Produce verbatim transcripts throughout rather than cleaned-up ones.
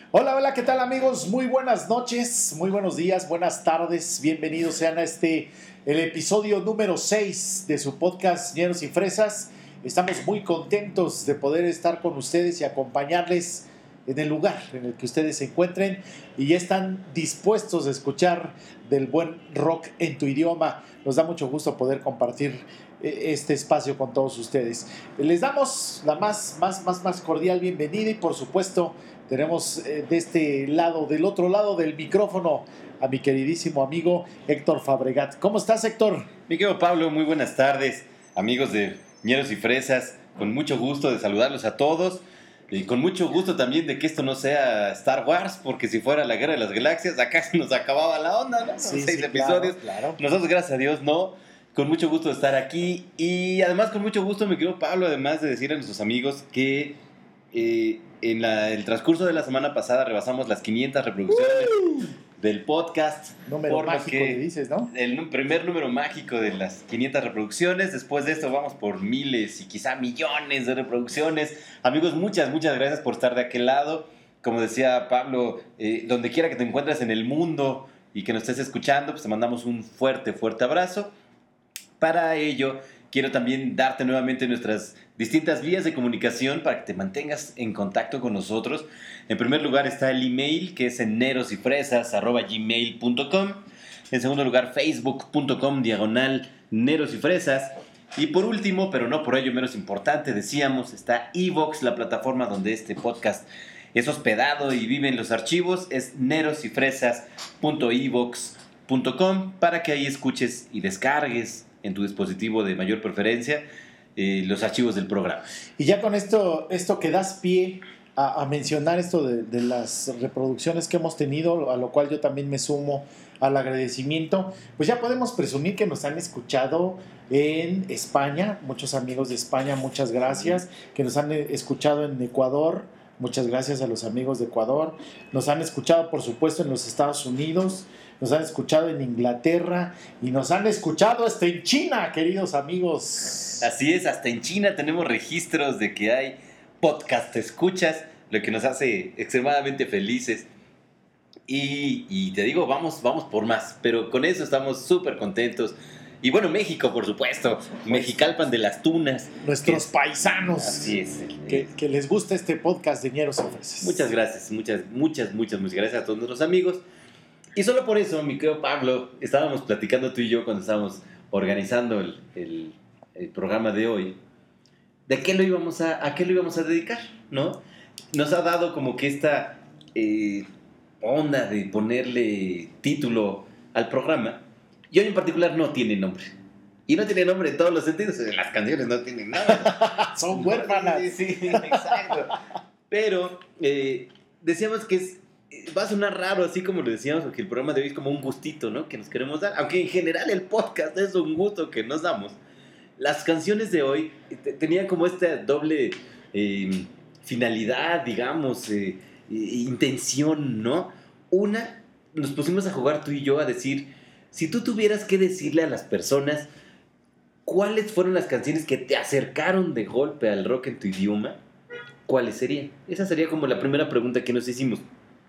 Hola, hola, ¿qué tal amigos? Muy buenas noches, muy buenos días, buenas tardes. Bienvenidos sean a este, el episodio número seis de su podcast Ñeros y Fresas. Estamos muy contentos de poder estar con ustedes y acompañarles en el lugar en el que ustedes se encuentren y ya están dispuestos a escuchar del buen rock en tu idioma. Nos da mucho gusto poder compartir este espacio con todos ustedes. Les damos la más, más, más, más cordial bienvenida y por supuesto tenemos de este lado, del otro lado del micrófono, a mi queridísimo amigo Héctor Fabregat. ¿Cómo estás, Héctor? Mi querido Pablo, muy buenas tardes, amigos de Ñeros y Fresas. Con mucho gusto de saludarlos a todos y con mucho gusto también de que esto no sea Star Wars, porque si fuera la Guerra de las Galaxias, acá se nos acababa la onda, ¿no? Sí, Seis sí, episodios. claro, claro. Nosotros, gracias a Dios, no. Con mucho gusto de estar aquí y además con mucho gusto, mi querido Pablo, además de decir a nuestros amigos que eh, en la, el transcurso de la semana pasada rebasamos las quinientas reproducciones uh, del podcast. Número mágico, que, le dices, ¿no? El primer número mágico de las quinientas reproducciones. Después de esto vamos por miles y quizá millones de reproducciones. Amigos, muchas, muchas gracias por estar de aquel lado. Como decía Pablo, eh, donde quiera que te encuentres en el mundo y que nos estés escuchando, pues te mandamos un fuerte, fuerte abrazo. Para ello, quiero también darte nuevamente nuestras distintas vías de comunicación para que te mantengas en contacto con nosotros. En primer lugar está el email, que es en nerosyfresas arroba gmail punto com. En segundo lugar, facebook punto com diagonal nerosyfresas. Y por último, pero no por ello menos importante, decíamos, está iVoox, la plataforma donde este podcast es hospedado y viven los archivos. Es nerosyfresas punto ivox punto com para que ahí escuches y descargues en tu dispositivo de mayor preferencia eh, los archivos del programa. Y ya con esto, esto que das pie a, a mencionar esto de, de las reproducciones que hemos tenido, a lo cual yo también me sumo al agradecimiento, pues ya podemos presumir que nos han escuchado en España, muchos amigos de España, muchas gracias, que nos han escuchado en Ecuador, muchas gracias a los amigos de Ecuador, nos han escuchado por supuesto en los Estados Unidos, nos han escuchado en Inglaterra y nos han escuchado hasta en China, queridos amigos. Así es, hasta en China tenemos registros de que hay podcast escuchas, lo que nos hace extremadamente felices. Y, y te digo, vamos, vamos por más, pero con eso estamos súper contentos. Y bueno, México, por supuesto, Mexicalpan de las Tunas. Nuestros que, paisanos. Así es. Que, que les gusta este podcast de Ñeros y Fresas. Muchas gracias, muchas, muchas, muchas, muchas gracias a todos nuestros amigos. Y solo por eso, mi querido Pablo, estábamos platicando tú y yo cuando estábamos organizando el, el, el programa de hoy, de qué lo íbamos a, a qué lo íbamos a dedicar, ¿no? Nos ha dado como que esta eh, onda de ponerle título al programa, y hoy en particular no tiene nombre. Y no tiene nombre en todos los sentidos, las canciones no tienen nada. Son huérfanas. Sí, sí, exacto. Pero eh, decíamos que es va a sonar raro, así como lo decíamos, porque el programa de hoy es como un gustito, ¿no? Que nos queremos dar. Aunque en general el podcast es un gusto que nos damos. Las canciones de hoy t- tenían como esta doble eh, finalidad, digamos, eh, eh, intención, ¿no? Una, nos pusimos a jugar tú y yo a decir, si tú tuvieras que decirle a las personas cuáles fueron las canciones que te acercaron de golpe al rock en tu idioma, ¿cuáles serían? Esa sería como la primera pregunta que nos hicimos.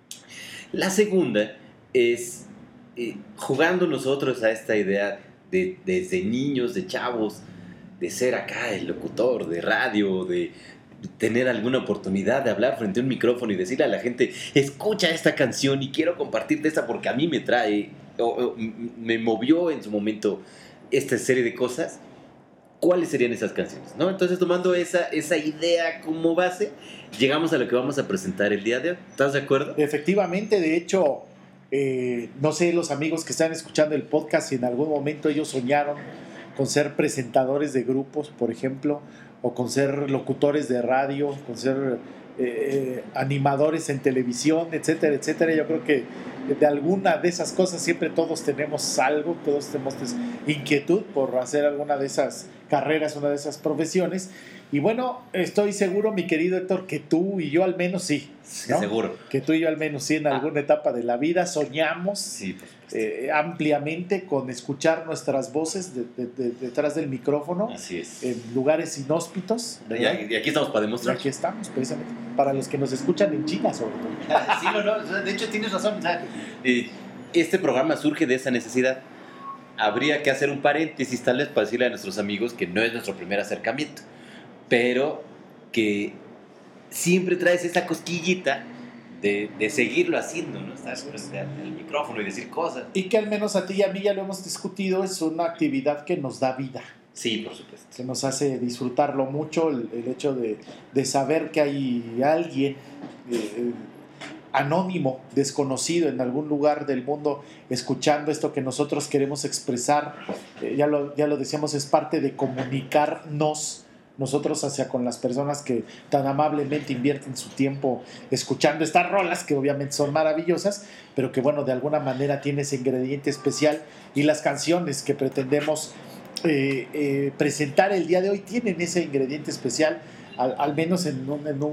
La segunda es eh, jugando nosotros a esta idea de desde niños, de chavos, de ser acá el locutor de radio, de tener alguna oportunidad de hablar frente a un micrófono y decirle a la gente, escucha esta canción y quiero compartirte esta porque a mí me trae, o, o me movió en su momento esta serie de cosas. ¿Cuáles serían esas canciones? ¿No? Entonces, tomando esa, esa idea como base, llegamos a lo que vamos a presentar el día de hoy. ¿Estás de acuerdo? Efectivamente, de hecho, eh, no sé, los amigos que están escuchando el podcast, si en algún momento ellos soñaron con ser presentadores de grupos, por ejemplo, o con ser locutores de radio, con ser eh, animadores en televisión, etcétera, etcétera. Yo creo que de alguna de esas cosas siempre todos tenemos algo, todos tenemos inquietud por hacer alguna de esas carreras, una de esas profesiones. Y bueno, estoy seguro, mi querido Héctor, que tú y yo al menos sí. Sí, ¿no? seguro. Que tú y yo al menos sí en alguna ah. etapa de la vida soñamos sí, por eh, ampliamente con escuchar nuestras voces de, de, de, detrás del micrófono. Así es. En lugares inhóspitos. Y, y aquí estamos para demostrar. Y aquí estamos, precisamente. Para los que nos escuchan en China, sobre todo. Sí, no, no, de hecho tienes razón. O sea, este programa surge de esa necesidad. Habría que hacer un paréntesis tal vez para decirle a nuestros amigos que no es nuestro primer acercamiento, pero que siempre traes esa cosquillita de, de seguirlo haciendo, ¿no? Estar frente al micrófono y decir cosas. Y que al menos a ti y a mí ya lo hemos discutido, es una actividad que nos da vida. Sí, por supuesto. Que nos hace disfrutarlo mucho, el, el hecho de, de saber que hay alguien eh, anónimo, desconocido en algún lugar del mundo escuchando esto que nosotros queremos expresar. Eh, ya, lo, ya lo decíamos, es parte de comunicarnos nosotros hacia con las personas que tan amablemente invierten su tiempo escuchando estas rolas, que obviamente son maravillosas, pero que bueno, de alguna manera tiene ese ingrediente especial, y las canciones que pretendemos eh, eh, presentar el día de hoy tienen ese ingrediente especial, al, al menos en un, en un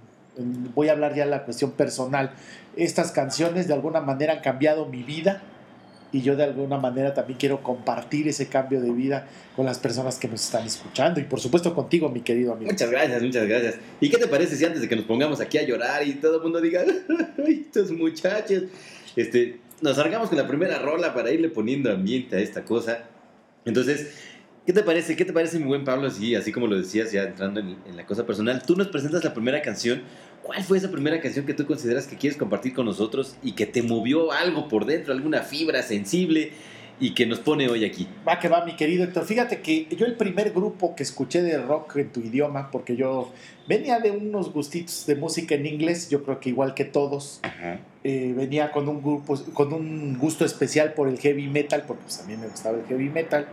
en, voy a hablar ya de la cuestión personal. Estas canciones de alguna manera han cambiado mi vida, y yo de alguna manera también quiero compartir ese cambio de vida con las personas que nos están escuchando, y por supuesto contigo, mi querido amigo. Muchas gracias, muchas gracias. ¿Y qué te parece si antes de que nos pongamos aquí a llorar y todo el mundo diga, ¡ay, estos muchachos! Este, nos largamos con la primera rola para irle poniendo ambiente a esta cosa? Entonces, ¿qué te parece? ¿Qué te parece, mi buen Pablo? Así, así como lo decías, ya entrando en, en la cosa personal, tú nos presentas la primera canción. ¿Cuál fue esa primera canción que tú consideras que quieres compartir con nosotros y que te movió algo por dentro, alguna fibra sensible y que nos pone hoy aquí? Va que va, mi querido Héctor. Fíjate que yo el primer grupo que escuché de rock en tu idioma, porque yo venía de unos gustitos de música en inglés, yo creo que igual que todos, eh, venía con un, grupo, con un gusto especial por el heavy metal, porque pues a mí me gustaba el heavy metal.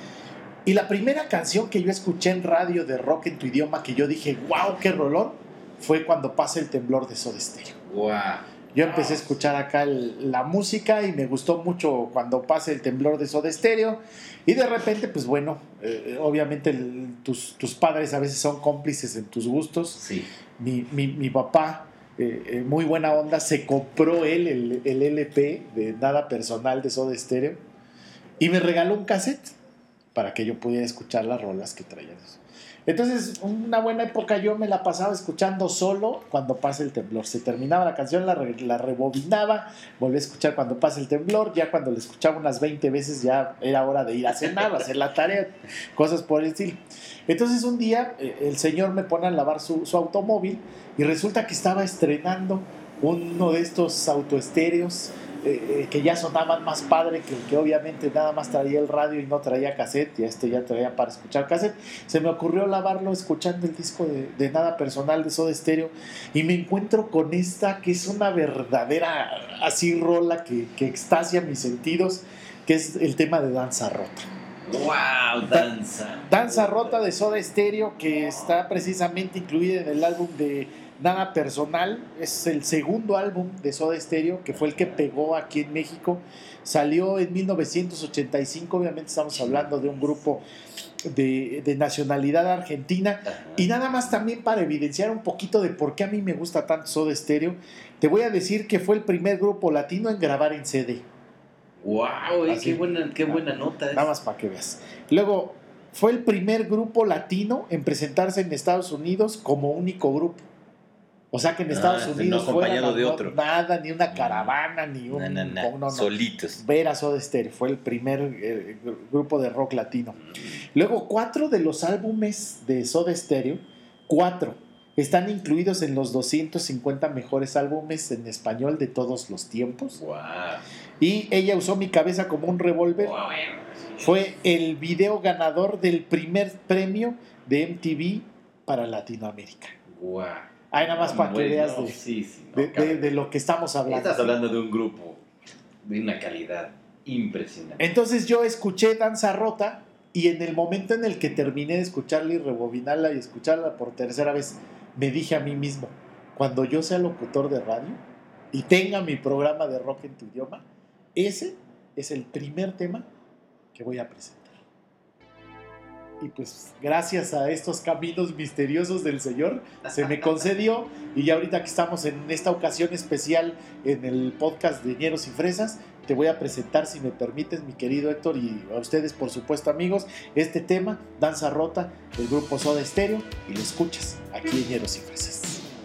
Y la primera canción que yo escuché en radio de rock en tu idioma, que yo dije, wow, qué rolón, fue Cuando pasa el temblor de Soda Stereo. Wow. Yo empecé a escuchar acá el, la música y me gustó mucho Cuando pasa el temblor de Soda Stereo, y de repente, pues bueno, eh, obviamente el, tus, tus padres a veces son cómplices en tus gustos. Sí. Mi, mi, mi papá, eh, eh, muy buena onda, se compró él el, el L P de Nada Personal de Soda Stereo y me regaló un cassette para que yo pudiera escuchar las rolas que traían. Entonces, una buena época yo me la pasaba escuchando solo Cuando pasa el temblor. Se terminaba la canción, la, re, la rebobinaba, volví a escuchar Cuando pasa el temblor. Ya cuando la escuchaba unas veinte veces ya era hora de ir a cenar, a hacer la tarea, cosas por el estilo. Entonces un día eh, el señor me pone a lavar su, su automóvil y resulta que estaba estrenando uno de estos autoestéreos eh, eh, que ya sonaban más padre que el que obviamente nada más traía el radio y no traía cassette, y este ya traía para escuchar cassette. Se me ocurrió lavarlo escuchando el disco de, de Nada Personal de Soda Stereo, y me encuentro con esta que es una verdadera así rola que, que extasia mis sentidos, que es el tema de Danza Rota. ¡Wow! Danza. Danza Rota de Soda Stereo, que está precisamente incluida en el álbum de Nada Personal. Es el segundo álbum de Soda Stereo, que fue el que pegó aquí en México. Salió en mil novecientos ochenta y cinco, obviamente estamos hablando de un grupo de, de nacionalidad argentina. Y nada más también para evidenciar un poquito de por qué a mí me gusta tanto Soda Stereo, te voy a decir que fue el primer grupo latino en grabar en C D. ¡Wow! Eh, qué, buena, ¡Qué buena nota! Nada más para que veas. Luego, fue el primer grupo latino en presentarse en Estados Unidos como único grupo. O sea que en Estados ah, Unidos no acompañado fuera, de no, otro. Nada, ni una caravana, ni un... No, no, no. no, no. Solitos. Ver a Soda Stereo, fue el primer eh, grupo de rock latino. Luego, cuatro de los álbumes de Soda Stereo, cuatro, están incluidos en los doscientos cincuenta mejores álbumes en español de todos los tiempos. Wow. Y Ella usó mi cabeza como un revólver. Wow. Fue el video ganador del primer premio de M T V para Latinoamérica. Wow. Ahí nada más para que veas de, sí, sí, no, de, de, de lo que estamos hablando. Estás hablando de un grupo de una calidad impresionante. Entonces yo escuché Danza Rota, y en el momento en el que terminé de escucharla y rebobinarla y escucharla por tercera vez, me dije a mí mismo, cuando yo sea locutor de radio y tenga mi programa de rock en tu idioma, ese es el primer tema que voy a presentar. y pues gracias a estos caminos misteriosos del Señor se me concedió, y ya ahorita que estamos en esta ocasión especial en el podcast de Ñeros y Fresas, te voy a presentar, si me permites, mi querido Héctor, y a ustedes, por supuesto, amigos, este tema, Danza Rota, del grupo Soda Stereo, y lo escuchas aquí en Ñeros y Fresas.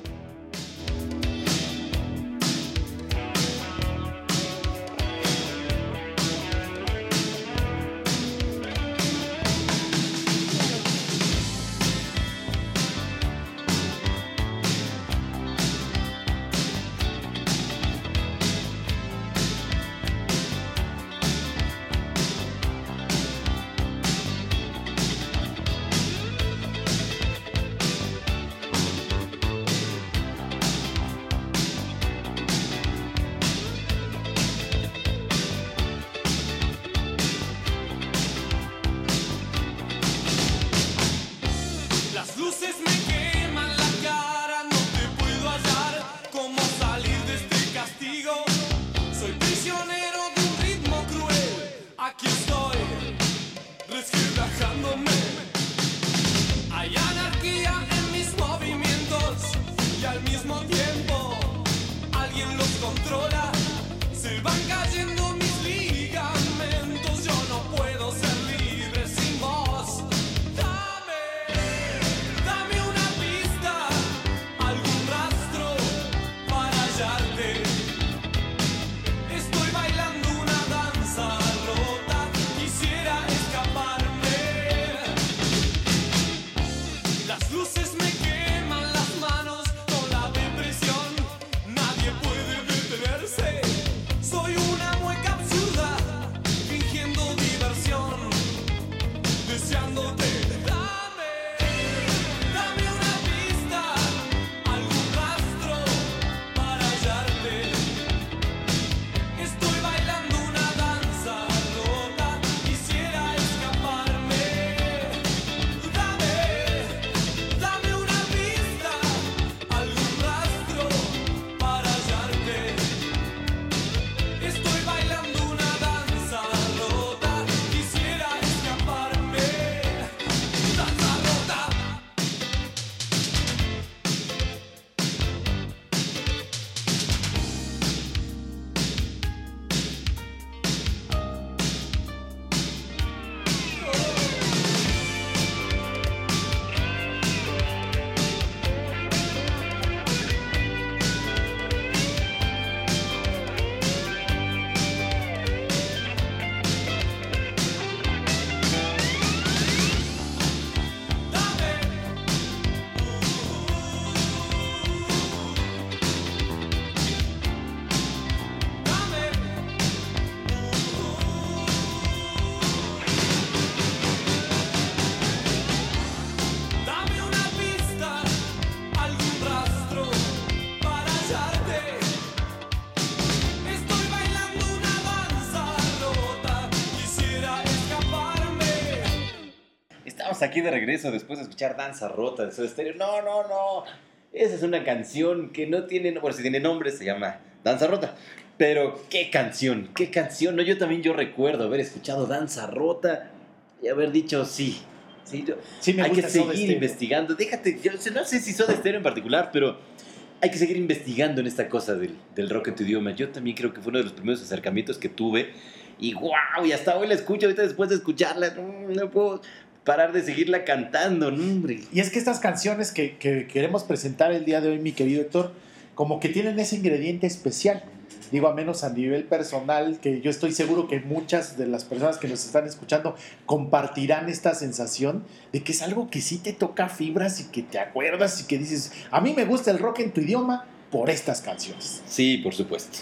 Aquí de regreso después de escuchar Danza Rota de Soda Stereo. No, no, no. Esa es una canción que no tiene... Bueno, si tiene nombre se llama Danza Rota. Pero qué canción, qué canción. No, yo también yo recuerdo haber escuchado Danza Rota y haber dicho sí. Sí, yo, sí me hay que Soda seguir investigando. Déjate, yo no sé si Soda Stereo en particular, pero hay que seguir investigando en esta cosa del, del rock en tu idioma. Yo también creo que fue uno de los primeros acercamientos que tuve. Y wow, y hasta hoy la escucho. Ahorita después de escucharla, no, no puedo parar de seguirla cantando, ¿no, hombre? Y es que estas canciones que, que queremos presentar el día de hoy, mi querido Héctor, como que tienen ese ingrediente especial. Digo, a menos a nivel personal, que yo estoy seguro que muchas de las personas que nos están escuchando compartirán esta sensación de que es algo que sí te toca fibras y que te acuerdas y que dices, a mí me gusta el rock en tu idioma por estas canciones. Sí, por supuesto.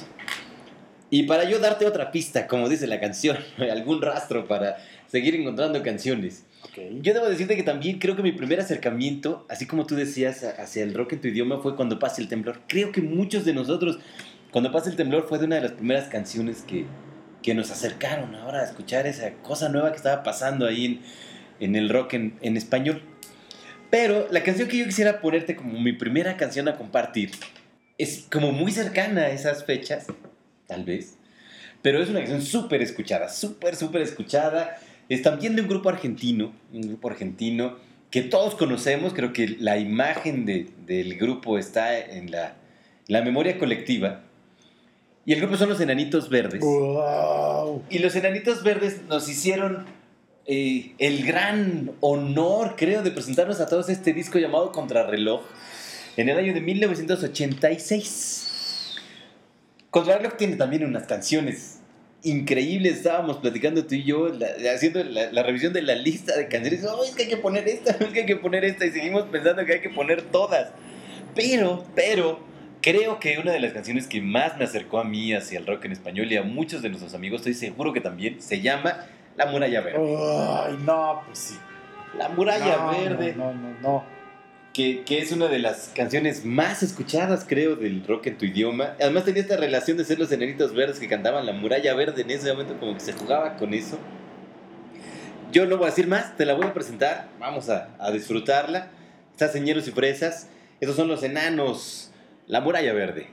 Y para yo darte otra pista, como dice la canción, algún rastro para seguir encontrando canciones. Okay. Yo debo decirte que también creo que mi primer acercamiento, así como tú decías, hacia el rock en tu idioma fue Cuando Pase el Temblor. Creo que muchos de nosotros, Cuando Pase el Temblor fue de una de las primeras canciones que, que nos acercaron ahora a escuchar esa cosa nueva que estaba pasando ahí en, en el rock en, en español. Pero la canción que yo quisiera ponerte como mi primera canción a compartir es como muy cercana a esas fechas, tal vez, pero es una canción súper escuchada, súper, súper escuchada. Es también de un grupo argentino, un grupo argentino que todos conocemos. Creo que la imagen de, del grupo está en la, la memoria colectiva. Y el grupo son los Enanitos Verdes. Wow. Y los Enanitos Verdes nos hicieron eh, el gran honor, creo, de presentarnos a todos este disco llamado Contrarreloj en el año de mil novecientos ochenta y seis. Contrarreloj tiene también unas canciones increíbles. Estábamos platicando tú y yo, la, haciendo la, la revisión de la lista de canciones. Oh, es que hay que poner esta, es que hay que poner esta. Y seguimos pensando que hay que poner todas. Pero, pero, creo que una de las canciones que más me acercó a mí hacia el rock en español y a muchos de nuestros amigos, estoy seguro que también, se llama La Muralla Verde. Ay, no, pues sí. La Muralla no, Verde. No, no, no. no. Que, que es una de las canciones más escuchadas, creo, del rock en tu idioma. Además tenía esta relación de ser los Enanitos Verdes que cantaban La Muralla Verde. En ese momento como que se jugaba con eso. Yo no voy a decir más, te la voy a presentar. Vamos a, a disfrutarla. Estas Señeros y Fresas. Esos son los Enanos. La Muralla Verde.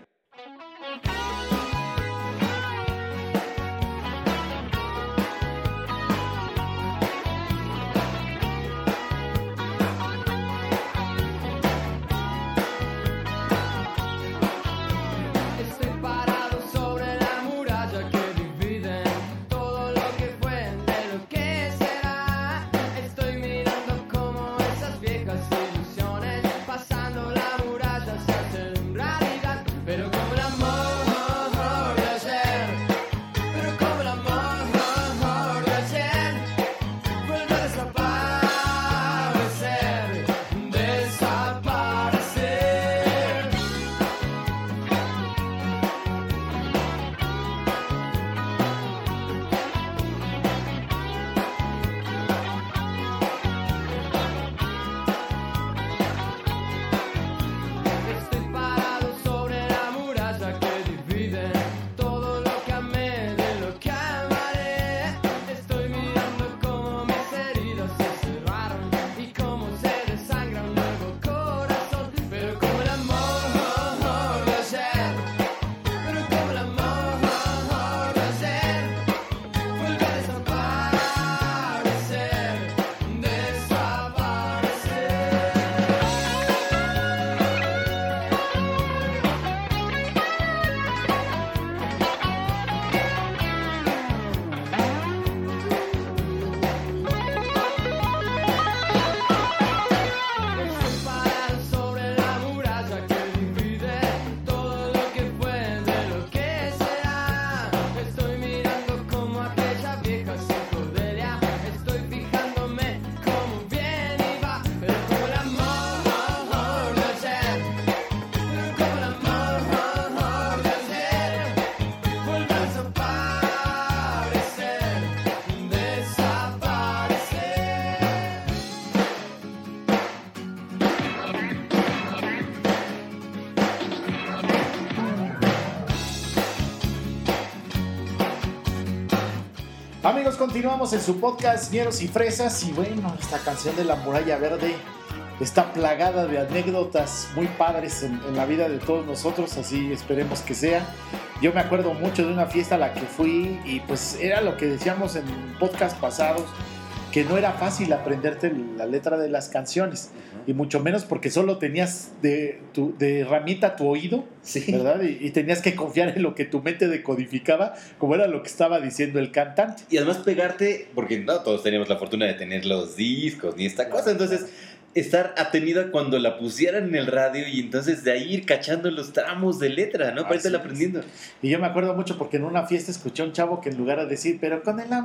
Amigos, continuamos en su podcast Ñeros y Fresas. Y bueno, esta canción de La Muralla Verde está plagada de anécdotas muy padres en, en la vida de todos nosotros, así esperemos que sea. Yo me acuerdo mucho de una fiesta a la que fui y pues era lo que decíamos en podcast pasados, que no era fácil aprenderte la letra de las canciones, uh-huh. y mucho menos porque solo tenías de, tu, de herramienta tu oído, sí. ¿verdad? Y, y tenías que confiar en lo que tu mente decodificaba, como era lo que estaba diciendo el cantante. Y además pegarte, porque no todos teníamos la fortuna de tener los discos ni esta cosa, entonces estar atenida cuando la pusieran en el radio y entonces de ahí ir cachando los tramos de letra, ¿no? Para irte aprendiendo. Y yo me acuerdo mucho porque en una fiesta escuché a un chavo que en lugar de decir, pero con el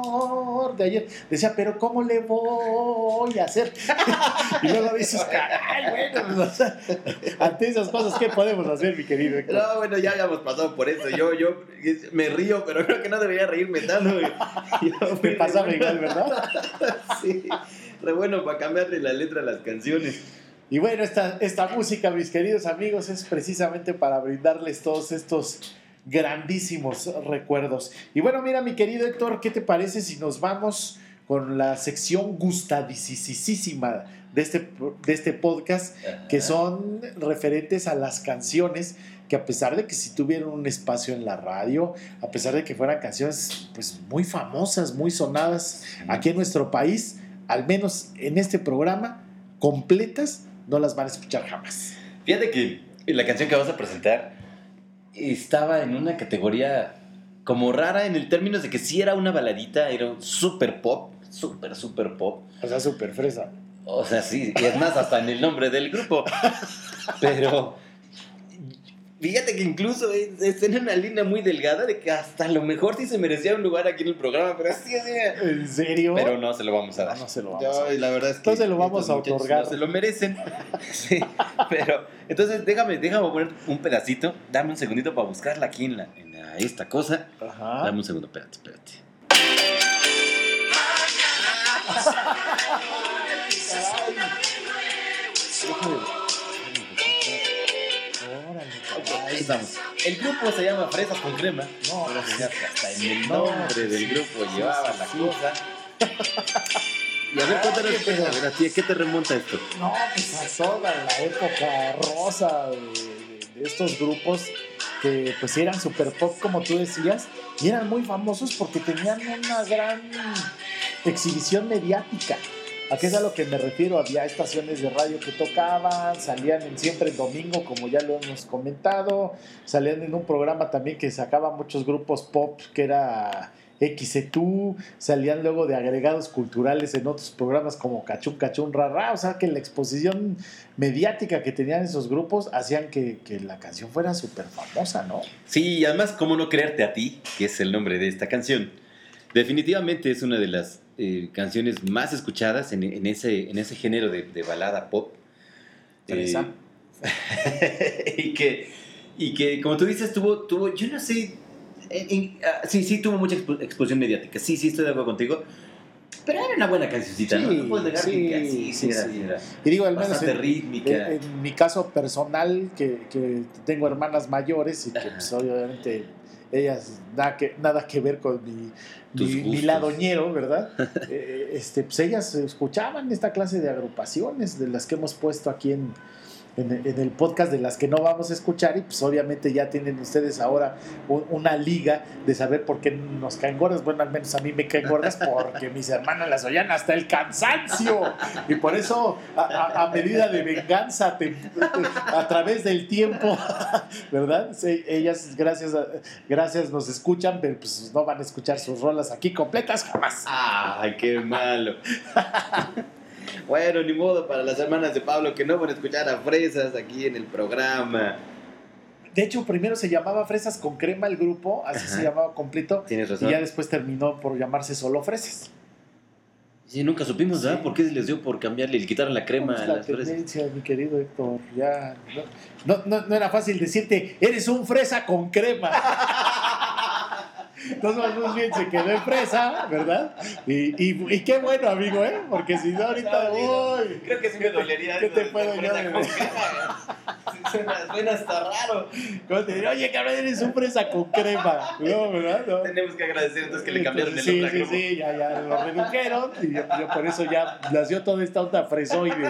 amor de ayer, decía, pero ¿cómo le voy a hacer? Y luego dices, caray, bueno, o sea, ante esas cosas, ¿qué podemos hacer, mi querido Héctor? No, bueno, ya habíamos pasado por eso. Yo, yo me río, pero creo que no debería reírme tanto. Me pasaba igual, ¿verdad? Sí. Re bueno para cambiarle la letra a las canciones. Y bueno, esta, esta música, mis queridos amigos, es precisamente para brindarles todos estos grandísimos recuerdos. Y bueno, mira, mi querido Héctor, ¿qué te parece si nos vamos con la sección gustadisísima de este, de este podcast, que son referentes a las canciones que, a pesar de que sí tuvieron un espacio en la radio, a pesar de que fueran canciones pues muy famosas, muy sonadas aquí en nuestro país, al menos en este programa, completas, no las van a escuchar jamás. Fíjate que la canción que vamos a presentar estaba en una categoría como rara en el términos de que sí era una baladita, era un super pop, super, super pop. O sea, super fresa. O sea, sí, y es más, hasta en el nombre del grupo. Pero fíjate que incluso está en una línea muy delgada de que hasta a lo mejor sí se merecía un lugar aquí en el programa, pero sí, sí. ¿En serio? Pero no se lo vamos a dar. No, no se lo vamos Yo, a dar. la verdad es que entonces lo vamos a otorgar. No se lo merecen. Sí, pero entonces déjame, déjame poner un pedacito. Dame un segundito para buscarla aquí en, la, en la, esta cosa. Ajá. Dame un segundo, espérate, espérate. Ahí estamos. El grupo se llama Fresas con Crema. No, pero sí. hasta en el nombre No, del sí, grupo sí, llevaba sí, la sí. cosa. Y a ver, cuéntanos, Ay, pero- a ver, a ti, ¿a qué te remonta esto? No, pues a toda la época rosa de, de- de estos grupos que pues eran super pop, como tú decías, y eran muy famosos porque tenían una gran exhibición mediática. ¿A qué es a lo que me refiero? Había estaciones de radio que tocaban, salían en Siempre el Domingo, como ya lo hemos comentado, salían en un programa también que sacaba muchos grupos pop, que era X E T U, salían luego de agregados culturales en otros programas como Cachún Cachún Rara, o sea que la exposición mediática que tenían esos grupos hacían que, que la canción fuera súper famosa, ¿no? Sí, y además, ¿cómo no creerte a ti? Que es el nombre de esta canción. Definitivamente es una de las eh, canciones más escuchadas en, en, ese, en ese género de, de balada pop. Fresa. Eh, y, que, y que, como tú dices, tuvo, tuvo yo no sé, en- en- ah, sí, sí tuvo mucha expo- exposición mediática. Sí, sí, estoy de acuerdo contigo. Pero era una buena cancioncita, ¿no? Sí, No puedes negar sí, que, que sí, sí, era, sí. era Y digo, al menos bastante en, rítmica. en- en mi caso personal, que, que tengo hermanas mayores y que pues, obviamente ellas nada que, nada que ver con mi, Tus mi, mi gustos. ladoñero, ¿verdad? Eh, este, pues ellas escuchaban esta clase de agrupaciones de las que hemos puesto aquí en, en, en el podcast, de las que no vamos a escuchar, y pues obviamente ya tienen ustedes ahora un- una liga de saber por qué nos caen gordas. Bueno, al menos a mí me caen gordas porque mis hermanas las oían hasta el cansancio, y por eso a, a- a medida de venganza te- a través del tiempo, ¿verdad? Sí, ellas gracias a- gracias nos escuchan, pero pues no van a escuchar sus rolas aquí completas jamás. ¡Ay, qué malo! Bueno, ni modo para las hermanas de Pablo que no van a escuchar a Fresas aquí en el programa. De hecho, primero se llamaba Fresas con Crema el grupo, así Ajá. se llamaba completo, Tienes y razón. ya después terminó por llamarse solo Fresas. Sí, nunca supimos, ¿verdad? Sí. ¿Por qué se les dio por cambiarle y le quitaron la crema Es a la las fresas? tendencia, mi querido Héctor, ya no, no, no, no era fácil decirte, eres un fresa con crema. Entonces más bien se quedó en fresa, ¿verdad? Y, y, y qué bueno, amigo, ¿eh? Porque si no ahorita, uy, Creo que sí me dolería. ¿qué te eso de puedo fresa yo con decir? crema. Sí, Suena, suena hasta raro. ¿cómo te diré? Oye, cabrón, eres un fresa con crema. No, ¿verdad? No. Tenemos que agradecer entonces que le cambiaron el Sí, nombre sí, al grupo. sí, ya, ya lo redujeron y yo, yo por eso ya nació toda esta onda fresoide,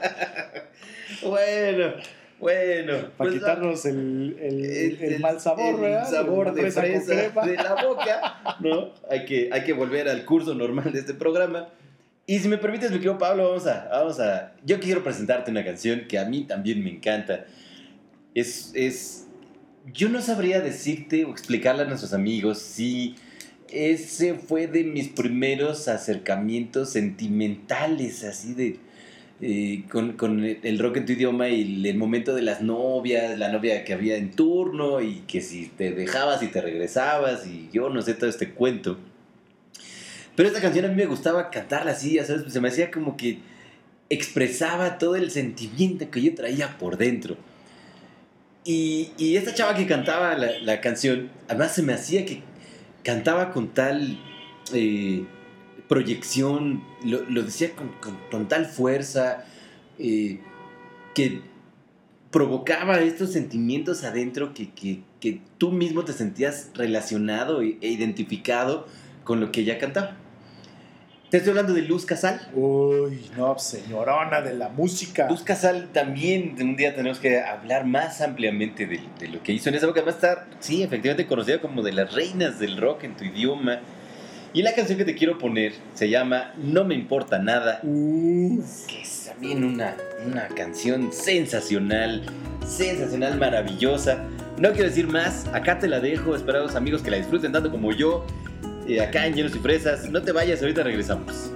Bueno, bueno. para pues, quitarnos el, el, el, el- mal sabor, el ¿verdad? sabor La de fresa con fresa crema. de la boca, ¿no? Hay que, hay que volver al curso normal de este programa. Y si me permites, mi querido Pablo, vamos a, vamos a... Yo quiero presentarte una canción que a mí también me encanta. Es, es... Yo no sabría decirte o explicarle a nuestros amigos si ese fue de mis primeros acercamientos sentimentales, así de... eh, con, con el rock en tu idioma y el, el momento de las novias, la novia que había en turno y que si te dejabas y te regresabas y yo no sé todo este cuento. Pero esta canción a mí me gustaba cantarla así, ya sabes, se me hacía como que expresaba todo el sentimiento que yo traía por dentro. Y, y esta chava que cantaba la, la canción, además se me hacía que cantaba con tal eh, proyección, lo, lo decía con, con, con tal fuerza, eh, que provocaba estos sentimientos adentro que, que, que tú mismo te sentías relacionado e identificado con lo que ella cantaba. Te estoy hablando de Luz Casal. Uy, no, señorona de la música. Luz Casal también un día tenemos que hablar más ampliamente de, de lo que hizo en esa época. Va a estar, sí, efectivamente conocida como de las reinas del rock en tu idioma. Y la canción que te quiero poner se llama No Me Importa Nada. Uf. Que es también una, una canción sensacional, sensacional, maravillosa. No quiero decir más, acá te la dejo. Espero a los amigos que la disfruten tanto como yo. Eh, acá en Hielos y Fresas. No te vayas, ahorita regresamos.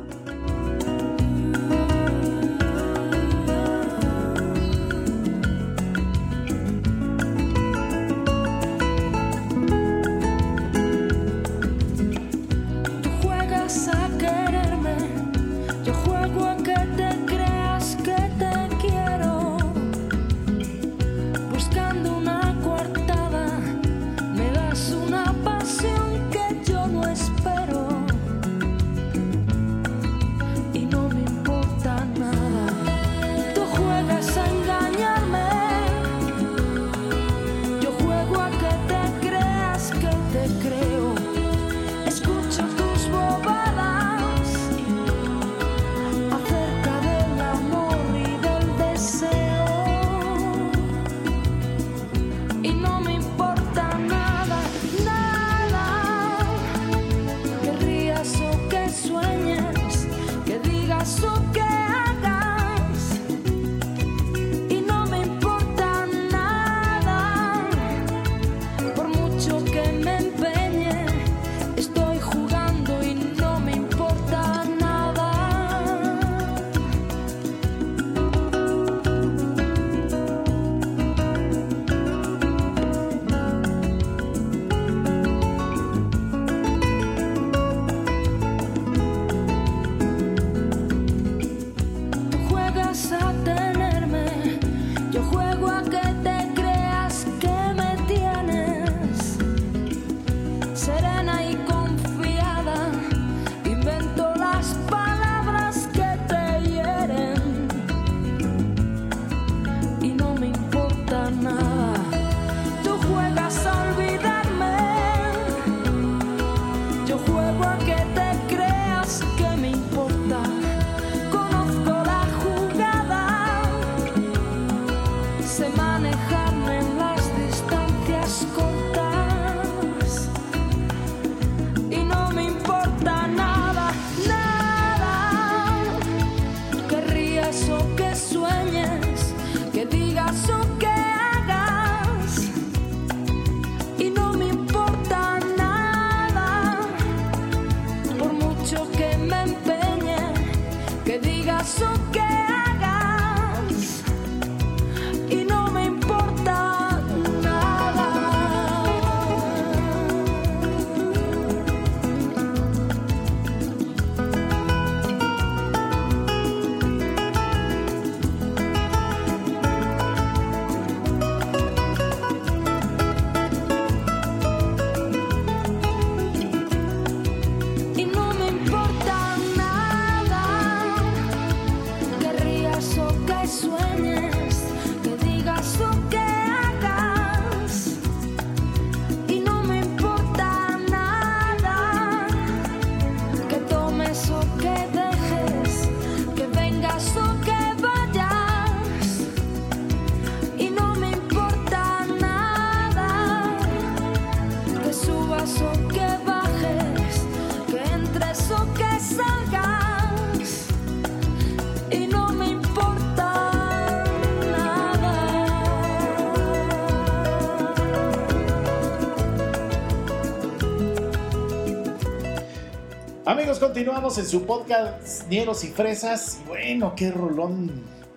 Amigos, continuamos en su podcast Ñeros y Fresas. Y bueno, qué rolón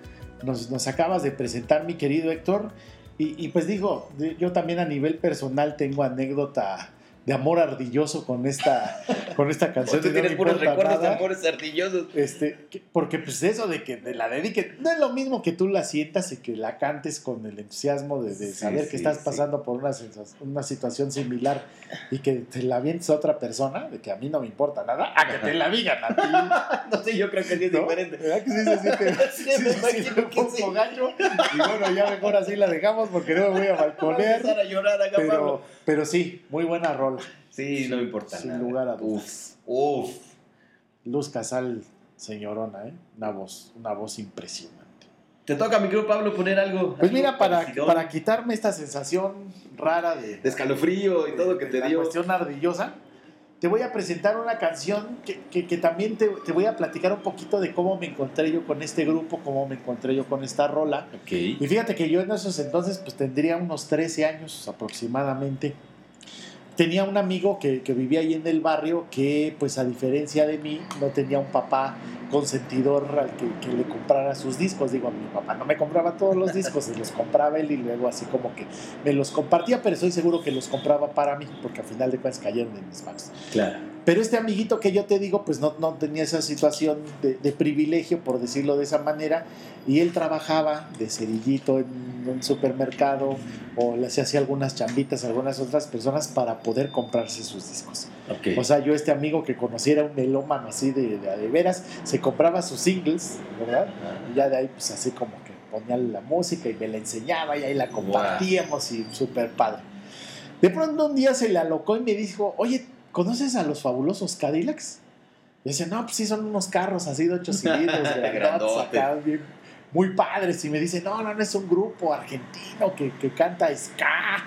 nos, nos acabas de presentar, mi querido Héctor. Y, y pues digo, yo también a nivel personal tengo anécdota de amor ardilloso con esta, con esta canción. Tú tienes puros recuerdos nada. de amores ardillosos. Este, que, porque pues eso de que de la dedique, no es lo mismo que tú la sientas y que la cantes con el entusiasmo de, de sí, saber sí, que estás sí. pasando por una, una situación similar y que te la avientes a otra persona, de que a mí no me importa nada, a que te la digan a ti. No sé, yo creo que sí es ¿no? diferente. ¿Verdad que sí se siente? Sí, sí, me imagino sí, que un sí. Gacho. Y bueno, ya mejor así la dejamos porque no me voy a balconear. Vamos a llorar acá, pero, Pablo. pero sí, muy buena rola. Sí, sí, no me importa sin nada. lugar a dudas. Uf, uf. Luz Casal, señorona, ¿eh? Una voz, una voz impresionante. Te toca, mi querido Pablo, poner algo. Pues algo mira, para, parecido. para quitarme esta sensación rara de, De escalofrío y todo que de te la dio. cuestión ardillosa, te voy a presentar una canción que, que, que también te, te voy a platicar un poquito de cómo me encontré yo con este grupo, cómo me encontré yo con esta rola. Ok. Y fíjate que yo en esos entonces pues tendría unos trece años aproximadamente. Tenía un amigo que, que vivía ahí en el barrio que, pues a diferencia de mí, no tenía un papá consentidor al que, que le comprara sus discos. Digo, mi papá no me compraba todos los discos, se los compraba él y luego así como que me los compartía, pero estoy seguro que los compraba para mí, porque al final de cuentas cayeron en mis manos. Claro. Pero este amiguito que yo te digo, pues no, no tenía esa situación de, de privilegio, por decirlo de esa manera, y él trabajaba de cerillito en un supermercado o le hacía algunas chambitas a algunas otras personas para poder comprarse sus discos. Okay. O sea, yo este amigo que conociera un melómano así de, de, de veras, se compraba sus singles, ¿verdad? Y ya de ahí pues así como que ponía la música y me la enseñaba y ahí la compartíamos. Wow. Y súper padre. De pronto un día se le alocó y me dijo, oye, ¿conoces a los fabulosos Cadillacs? Y decía, no, pues sí, son unos carros así de ocho cilindros, grandotes, acá, bien, muy padres. Y me dice, no, no, no, es un grupo argentino que, que canta ska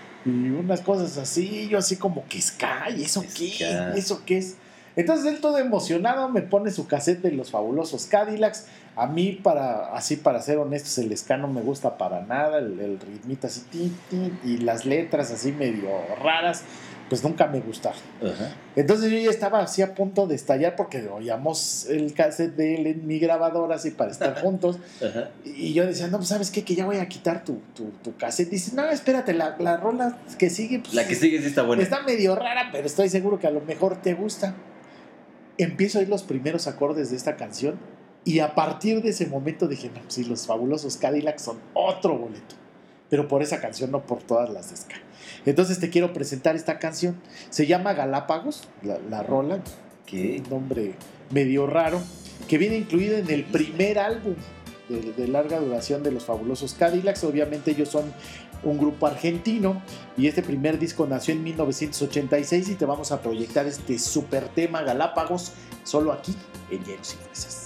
y unas cosas así. Yo así como que ska, ¿y eso ska. qué? ¿Y eso qué es? Entonces él todo emocionado me pone su cassette de los fabulosos Cadillacs. A mí, para, así para ser honestos, el ska no me gusta para nada. El, el ritmito así, tin, tin, y las letras así medio raras, pues nunca me gustaron. Uh-huh. Entonces yo ya estaba así a punto de estallar porque oíamos el cassette de él en mi grabadora así para estar juntos. Uh-huh. Y yo decía, no, pues ¿sabes qué? Que ya voy a quitar tu, tu, tu cassette. Dice, no, espérate, la, la rola que sigue... Pues, la que sigue sí está buena. Está medio rara, pero estoy seguro que a lo mejor te gusta. Empiezo a oír los primeros acordes de esta canción y a partir de ese momento dije, no, sí, los fabulosos Cadillacs son otro boleto. Pero por esa canción, no por todas las de ska. Entonces te quiero presentar esta canción. Se llama Galápagos, la, la rola. ¿Qué? Un nombre medio raro, que viene incluido en el primer álbum de, de larga duración de los fabulosos Cadillacs. Obviamente ellos son un grupo argentino y este primer disco nació en mil novecientos ochenta y seis y te vamos a proyectar este super tema Galápagos solo aquí en Hielos y Fresas.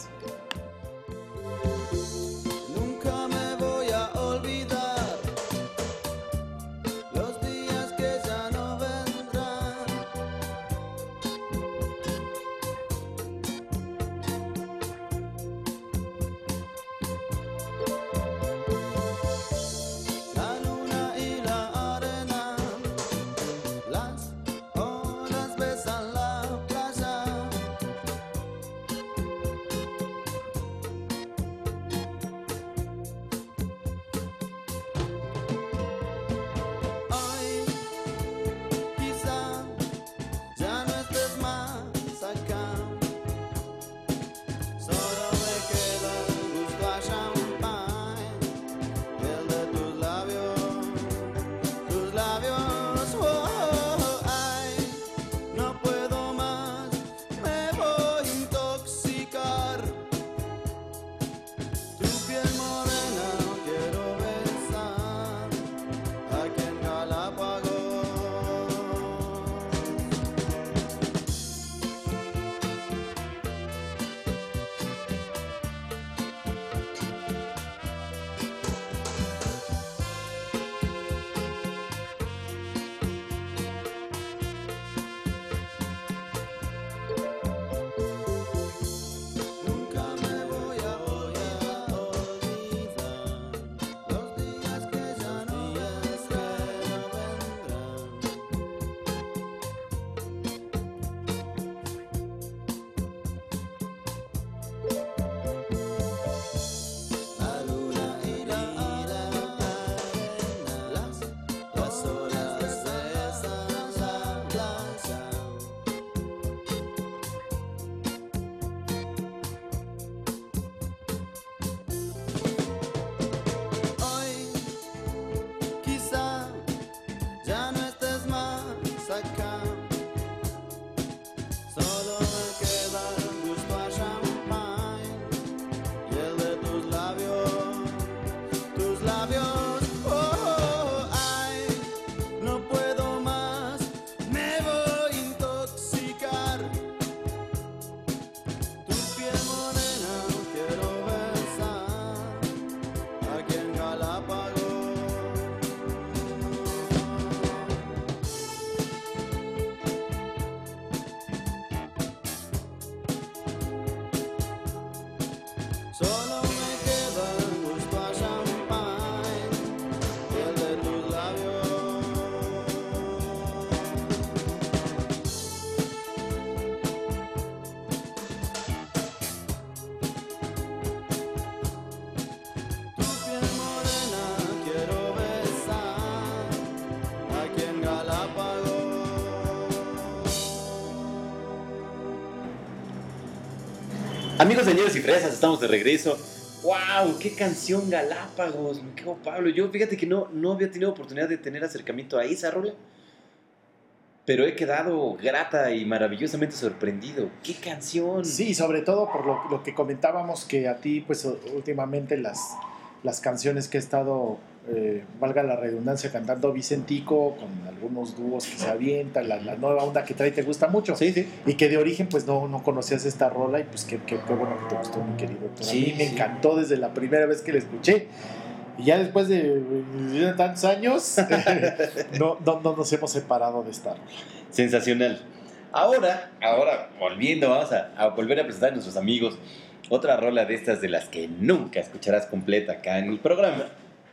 Amigos de Ñeros y Fresas, estamos de regreso. ¡Wow! ¡Qué canción Galápagos! Me quedo Pablo. Yo, fíjate que no, no había tenido oportunidad de tener acercamiento a esa rola, pero he quedado grata y maravillosamente sorprendido. ¡Qué canción! Sí, sobre todo por lo, lo que comentábamos, que a ti, pues últimamente las, las canciones que he estado, eh, valga la redundancia, cantando Vicentico, con algunos dúos que se avientan, la, la nueva onda que trae te gusta mucho. Sí, sí. Y que de origen, pues no, no conocías esta rola, y pues qué, qué, qué bueno que te gustó, mi querido doctor. Sí, a mí me sí. encantó desde la primera vez que la escuché. Y ya después de, de tantos años, no, no, no nos hemos separado de esta rola. Sensacional. Ahora, ahora, volviendo, vamos a, a volver a presentar a nuestros amigos otra rola de estas de las que nunca escucharás completa acá en el programa.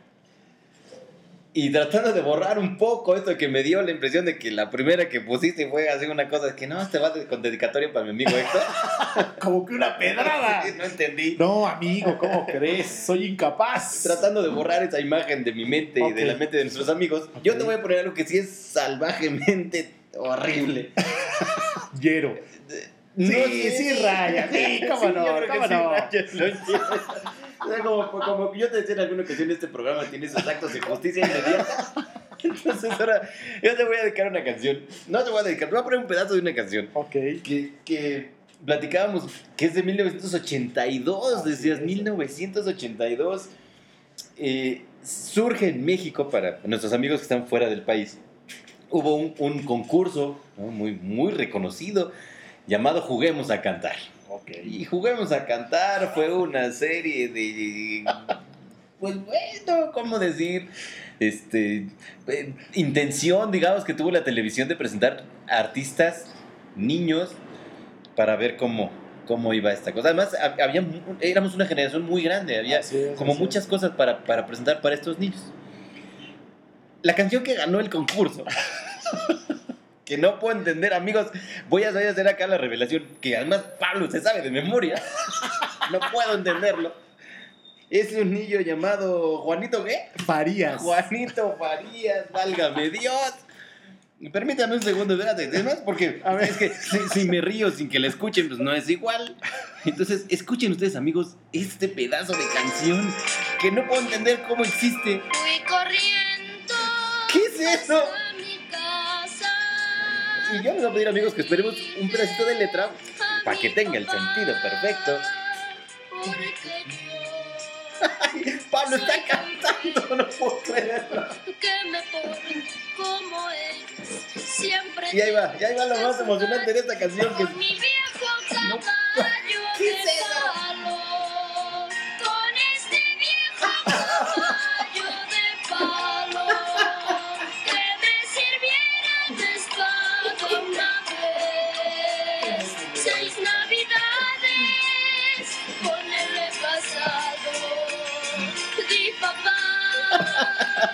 Y tratando de borrar un poco esto que me dio la impresión de que la primera que pusiste fue así una cosa, que no, este va de, con dedicatoria para mi amigo Héctor. Como que una pedrada. No entendí. No, amigo, ¿cómo crees? Soy incapaz. Tratando de borrar esa imagen de mi mente Ok. y de la mente de nuestros amigos, Ok. yo te voy a poner algo que sí es salvajemente horrible. Hiero. No Sí, sé. sí, raya. Sí, cómo no, yo creo que cómo sí, no. raya, lo entiendo. O sea, como, como yo te decía en alguna ocasión, este programa tiene esos actos de justicia inmediata. Entonces ahora yo te voy a dedicar una canción. No te voy a dedicar, te voy a poner un pedazo de una canción. Ok. Que, que platicábamos que es de mil novecientos ochenta y dos, Así decías es. mil novecientos ochenta y dos. Eh, surge en México, para nuestros amigos que están fuera del país, hubo un, un concurso, ¿no? muy, muy reconocido, llamado Juguemos a Cantar. Ok. Y Juguemos a Cantar fue una serie de, pues bueno, ¿cómo decir? Este, eh, intención, digamos, que tuvo la televisión de presentar artistas, niños, para ver cómo, cómo iba esta cosa. Además, hab- había, mu- éramos una generación muy grande, había Así es, como así muchas es. cosas para, para presentar para estos niños. La canción que ganó el concurso, que no puedo entender, amigos, voy a, voy a hacer acá la revelación, que además Pablo se sabe de memoria, no puedo entenderlo. Es un niño llamado Juanito, ¿qué? Farías. Juanito Farías, válgame Dios. Permítame un segundo, espérate, además, porque A ver. es que si, si me río sin que la escuchen, pues no es igual. Entonces, escuchen ustedes, amigos, este pedazo de canción que no puedo entender cómo existe. Fui corriendo. ¿Qué es eso? A mi casa. Y yo les voy a pedir, amigos, que esperemos un pedacito de letra para que tenga el sentido perfecto. Porque Pablo está cantando, no puedo creerlo. yo que me porto como él. Siempre. Y ahí va, y ahí va lo más emocionante de esta canción, que Con mi viejo caballo ¿Qué es de eso? palo. Con este viejo caballo de palo. Que me sirviera de espada una vez. Seis navidades con él he pasado. Di papá.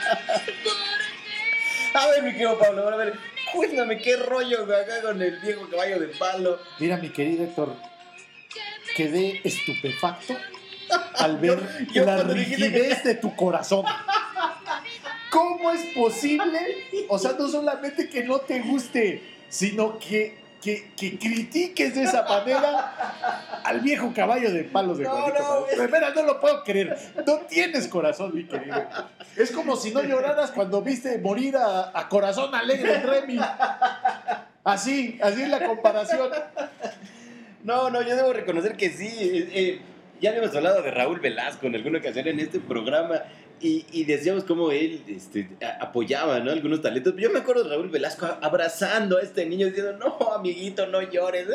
Porque A ver, mi querido Pablo, a ver, cuéntame qué rollo acá con el viejo caballo de palo. Mira, mi querido Héctor, quedé estupefacto al ver Yo- yo la cuando dijiste rigidez de tu corazón. ¿Cómo es posible? O sea, no solamente que no te guste, sino que, que, que critiques de esa manera al viejo caballo de palos de No, Juanito no, Farías. es- De veras, no lo puedo creer. No tienes corazón, mi querido Héctor. Es como si no lloraras cuando viste morir a, a Corazón Alegre en Remy. Así, así es la comparación. No, no, yo debo reconocer que sí. eh, eh, ya habíamos hablado de Raúl Velasco en alguna ocasión en este programa y, y decíamos cómo él este, a- apoyaba, ¿no?, algunos talentos. Yo me acuerdo de Raúl Velasco a- abrazando a este niño diciendo, no, amiguito, no llores.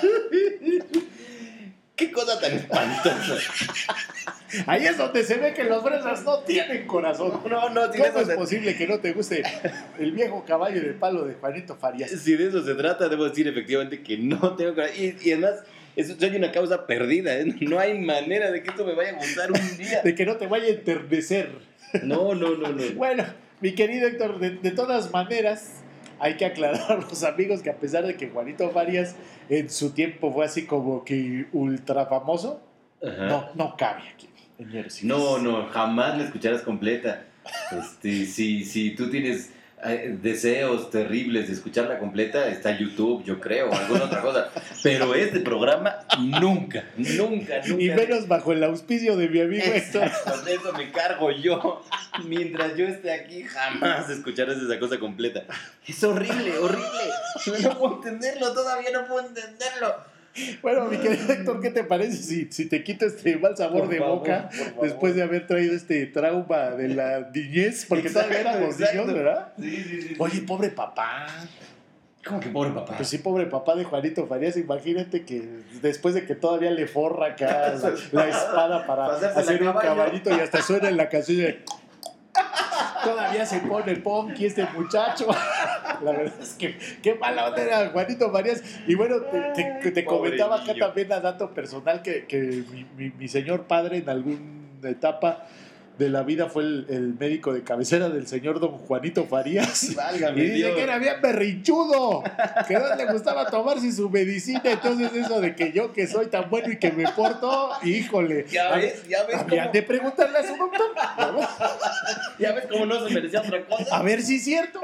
Qué cosa tan espantosa. Ahí es donde se ve que los fresas no tienen corazón. No, no, si de, ¿Cómo eso es se, posible que no te guste el viejo caballo de palo de Juanito Farías? si de eso se trata, debo decir efectivamente que no tengo corazón. Y, y además, eso, soy una causa perdida, ¿eh? No hay manera de que esto me vaya a gustar un día. De que no te vaya a enternecer. No, no, no, no. Bueno, mi querido Héctor, de, de todas maneras, hay que aclarar a los amigos que a pesar de que Juanito Farías en su tiempo fue así como que ultra famoso, Ajá. no, no cabe aquí. En Ñeros y No, Fresas. no, jamás la escucharás completa. Este, si, si tú tienes eh, deseos terribles de escucharla completa, está YouTube, yo creo, o alguna otra cosa. Pero este programa, nunca, nunca, nunca. Y menos bajo el auspicio de mi amigo Héctor. Exacto, de eso me cargo yo. Mientras yo esté aquí, jamás escucharás esa cosa completa. Es horrible, horrible. No puedo entenderlo, todavía no puedo entenderlo. Bueno, mi querido Héctor, ¿qué te parece si, si te quito este mal sabor Por de favor, boca por favor. después de haber traído este trauma de la niñez? Porque todavía éramos Exacto. niños, ¿verdad? Sí, sí, sí. Oye, pobre papá. ¿Cómo que pobre papá? Pues sí, pobre papá de Juanito Farías. Imagínate que después de que todavía le forra acá la, la espada para Pasarse hacer la un caballo. caballito y hasta suena en la canción de... Todavía se pone punky este muchacho. La verdad es que qué mala onda era Juanito Farías. Y bueno, te, te, te Pobre comentaba acá niño. también a dato personal que, que mi, mi, mi señor padre en alguna etapa de la vida fue el, el médico de cabecera del señor don Juanito Farías. Válgame Y dice Dios. que era bien berrinchudo, que no le gustaba tomarse su medicina. Entonces eso de que yo que soy tan bueno y que me porto, híjole. Ya ves, ya ves Habían cómo, de preguntarle a su doctor. ya ves cómo no se merecía otra cosa. A ver si es cierto.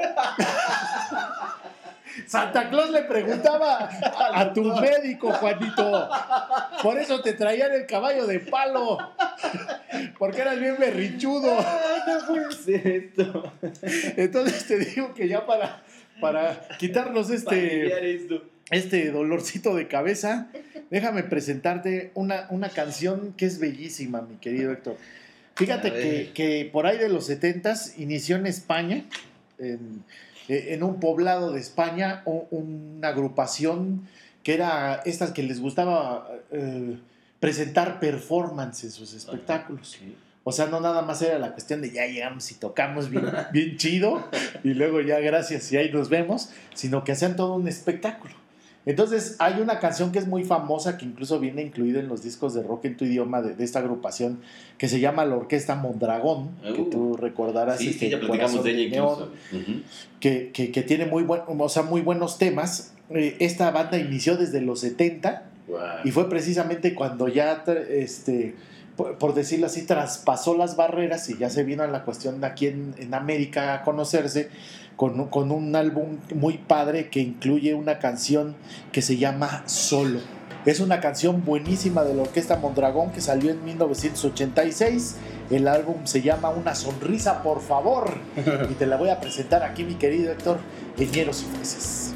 Santa Claus le preguntaba a, a tu médico, Juanito. Por eso te traían el caballo de palo. Porque eras bien berrinchudo. No puede ser esto. Entonces te digo que ya para, para quitarnos Para este, aliviar esto. este dolorcito de cabeza, déjame presentarte una, una canción que es bellísima, mi querido Héctor. Fíjate A ver. que, que por ahí de los setentas inició en España, en, en un poblado de España, un- una agrupación que era estas que les gustaba eh, presentar performance en sus espectáculos. Sí. O sea, no nada más era la cuestión de ya llegamos y tocamos bien, bien chido y luego ya gracias y ahí nos vemos, sino que hacían todo un espectáculo. Entonces hay una canción que es muy famosa que incluso viene incluida en los discos de rock en tu idioma de, de esta agrupación que se llama la Orquesta Mondragón, que Uh. tú recordarás. Sí, este, sí, ya platicamos Corazón de ella Neón, incluso. Ujú. que, que, que tiene muy, buen, o sea, muy buenos temas. Eh, esta banda inició desde los setenta Guau. y fue precisamente cuando ya, tra- este, por, por decirlo así, traspasó las barreras y ya se vino a la cuestión de aquí en, en América a conocerse con, un- con un álbum muy padre que incluye una canción que se llama Solo. Es una canción buenísima de la Orquesta Mondragón que salió en mil novecientos ochenta y seis. El álbum se llama Una sonrisa, por favor. Y te la voy a presentar aquí, mi querido Héctor, en Hieros y Fresas.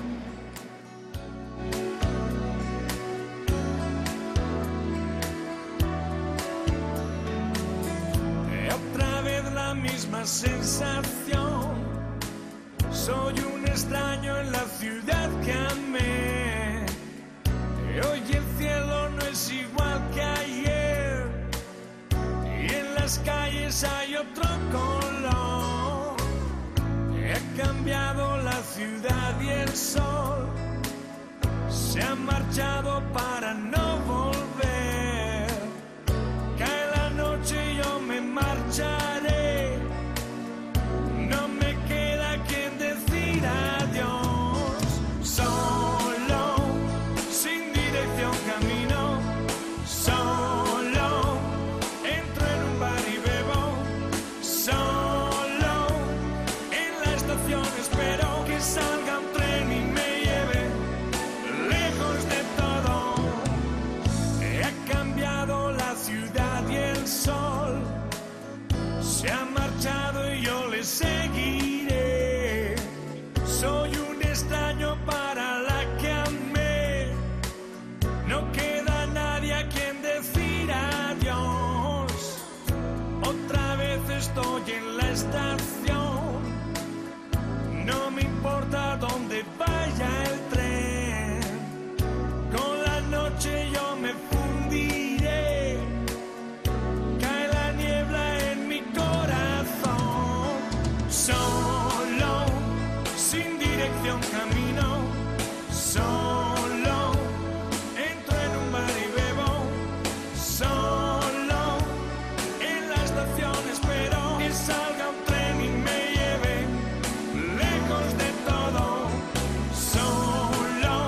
Otra vez la misma sensación. Soy un extraño en la ciudad que amé. Hoy el cielo no es igual que ayer. Y en las calles hay otro color. He cambiado la ciudad y el sol se ha marchado para no volver. Cae la noche y yo me marcharé. No me queda quien decir adiós. Solo, sin dirección camino. Solo, entro en un bar y bebo. Solo, en la estación espero que salga un tren y me lleve lejos de todo. He cambiado la ciudad y el sol se ha marchado y yo le seguiré. Soy un extraño para la que amé. No queda nadie a quien decir adiós. Otra vez estoy en la estación. No me importa dónde vaya el tren. Con la noche yo me fundiré. Cae la niebla en mi corazón. Solo, sin dirección camino. Solo, entro en un bar y bebo. Solo, en la estación espero que salga un tren y me lleve lejos de todo. Solo,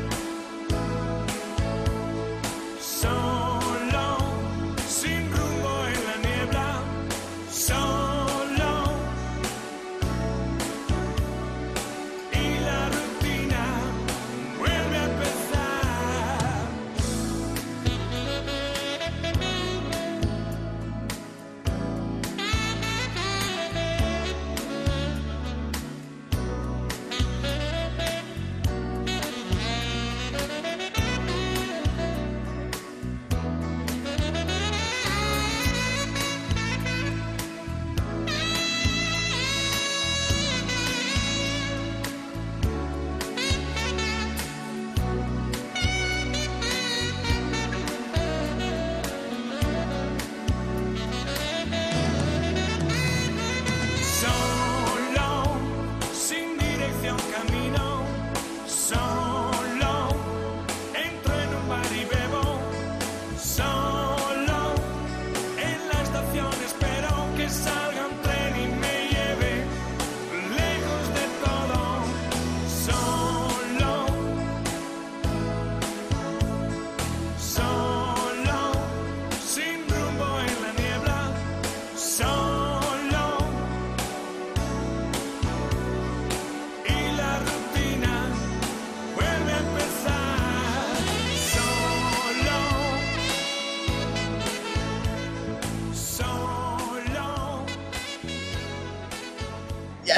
solo, sin rumbo en la niebla. Solo,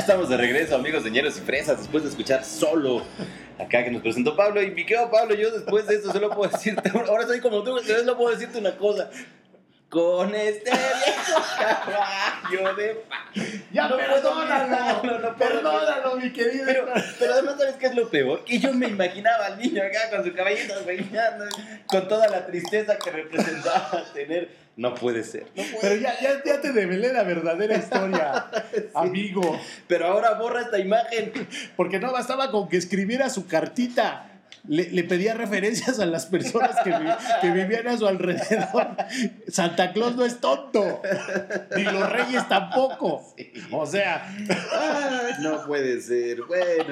estamos de regreso, amigos señeros y fresas, después de escuchar Solo, acá que nos presentó Pablo. Y mi querido Pablo, yo después de esto solo puedo decirte, ahora soy como tú, solo puedo decirte una cosa. Con este viejo caballo de paz. Ya, No perdónalo, puedo, no, no puedo. perdónalo, mi querido. Pero, pero además, ¿sabes qué es lo peor? Que yo me imaginaba al niño acá con su caballito bailando, con toda la tristeza que representaba tener. No puede ser. No puede Pero ya, ya, ya te develé la verdadera historia, sí. Amigo. Pero ahora borra esta imagen. Porque no bastaba con que escribiera su cartita. Le, le pedía referencias a las personas que, vi, que vivían a su alrededor. Santa Claus no es tonto, ni los reyes tampoco. Sí. O sea, ay, no puede ser. Bueno,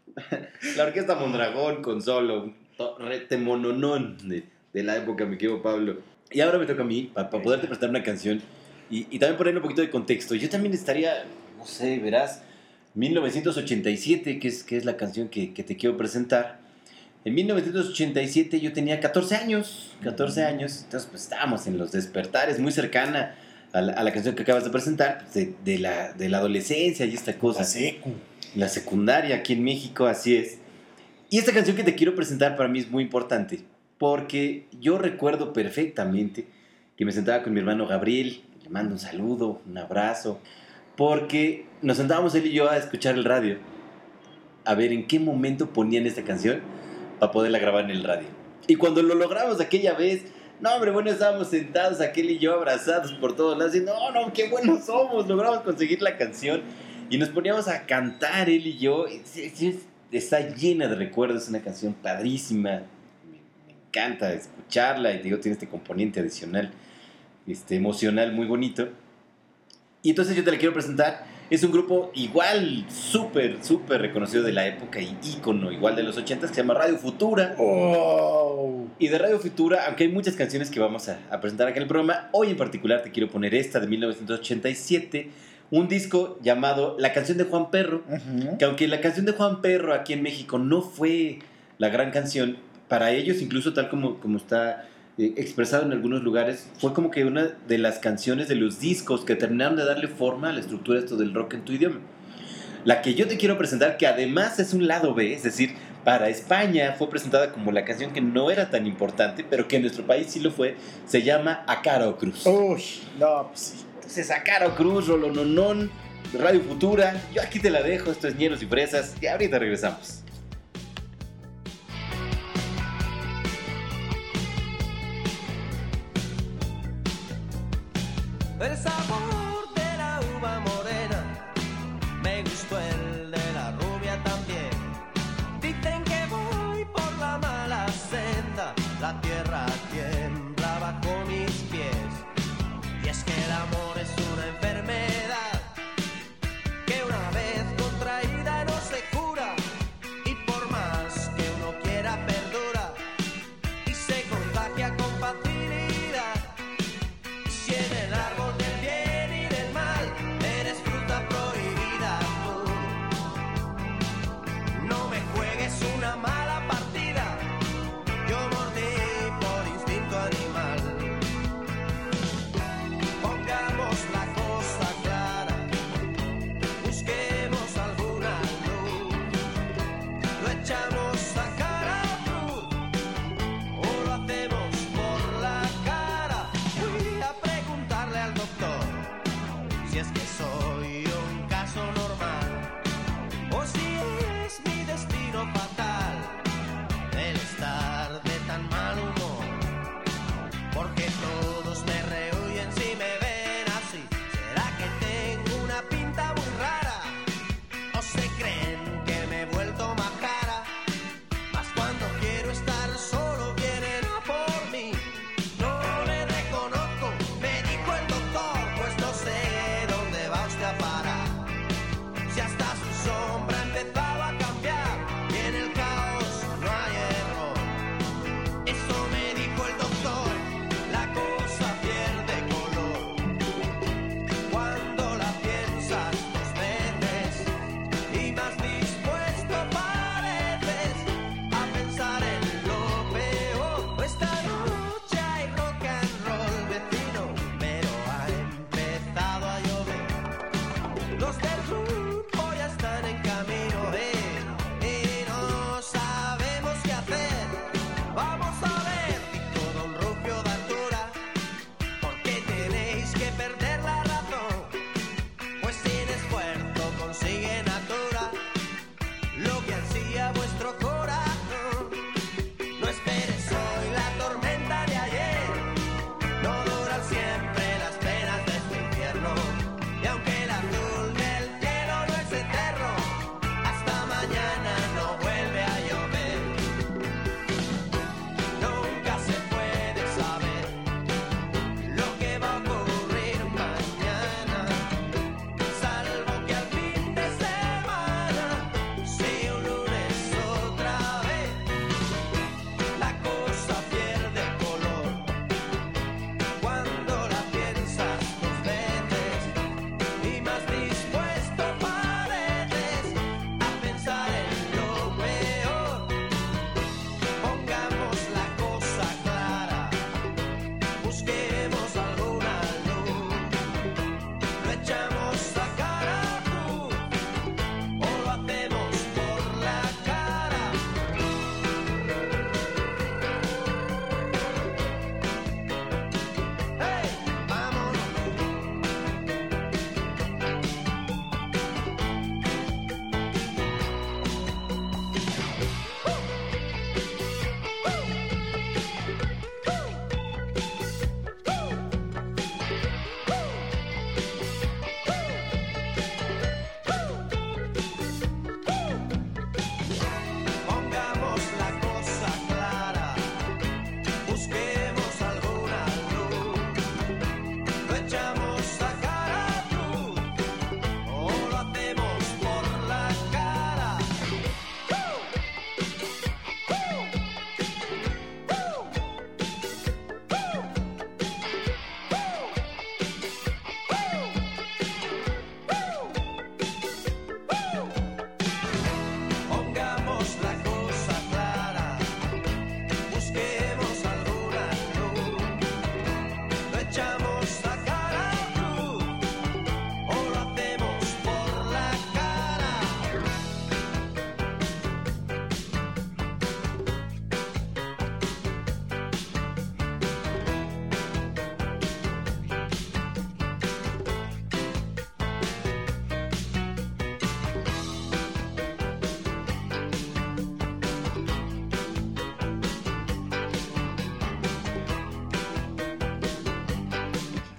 la orquesta Mondragón con Solo, rete mononón de, de la época, mi querido Pablo. Y ahora me toca a mí, para pa poderte prestar una canción y, y también ponerle un poquito de contexto. Yo también estaría, no sé, verás, mil novecientos ochenta y siete, que es, que es la canción que, que te quiero presentar. En mil novecientos ochenta y siete yo tenía catorce años, catorce años, entonces pues estábamos en los despertares, muy cercana a la, a la canción que acabas de presentar, pues, de, de, la, de la adolescencia y esta cosa. La secu. La secundaria aquí en México, así es. Y esta canción que te quiero presentar para mí es muy importante, porque yo recuerdo perfectamente que me sentaba con mi hermano Gabriel, le mando un saludo, un abrazo, porque nos sentábamos él y yo a escuchar el radio, a ver en qué momento ponían esta canción, para poderla grabar en el radio. Y cuando lo logramos aquella vez, no, hombre, bueno, estábamos sentados, aquel y yo, abrazados por todos lados, y no, no, qué buenos somos, logramos conseguir la canción, y nos poníamos a cantar él y yo. Está llena de recuerdos, es una canción padrísima, me encanta escucharla, y digo, tiene este componente adicional, este, emocional muy bonito. Y entonces yo te la quiero presentar. Es un grupo igual, súper, súper reconocido de la época y ícono, igual de los ochentas, que se llama Radio Futura. Oh. Y de Radio Futura, aunque hay muchas canciones que vamos a, a presentar aquí en el programa, hoy en particular te quiero poner esta de mil novecientos ochenta y siete, un disco llamado La Canción de Juan Perro, uh-huh. que aunque La Canción de Juan Perro aquí en México no fue la gran canción, para ellos, incluso tal como, como está eh, expresado en algunos lugares, fue como que una de las canciones de los discos que terminaron de darle forma a la estructura esto del rock en tu idioma. La que yo te quiero presentar, que además es un lado B, es decir, para España fue presentada como la canción que no era tan importante, pero que en nuestro país sí lo fue, se llama A Cara o Cruz. Uy, no, pues sí. Entonces, A Cara o Cruz, Rolononón, Radio Futura, yo aquí te la dejo, esto es Ñeros y Fresas, y ahorita regresamos. El sabor de la uva morena, me gustó el de la rubia también. Dicen que voy por la mala senda, la tierra tiembla bajo mis pies. Y es que el amor es una enfermedad que una vez contraída no se cura, y por más que uno quiera perdura y se contagia con facilidad. Si en el árbol del bien y del mal eres fruta prohibida tú, no me juegues una mala partida, yo mordí por instinto animal. Pongamos la cosa clara, busquemos alguna luz, lo echamos a cara o cruz, o lo hacemos por la cara. Fui a preguntarle al doctor si es que soy un caso normal o si es mi destino fatal el estar de tan mal humor, porque todos me rehuyen si me ven así. ¿Será que tengo una pinta muy rara o se creen que me he vuelto majara? Mas cuando quiero estar solo vienen a por mí. No le reconozco, me dijo el doctor, pues no sé dónde va usted a parar. Si hasta su sombra empezaba a cambiar y en el caos no hay error. Eso me dijo el doctor, la cosa pierde color cuando la piensas dos veces y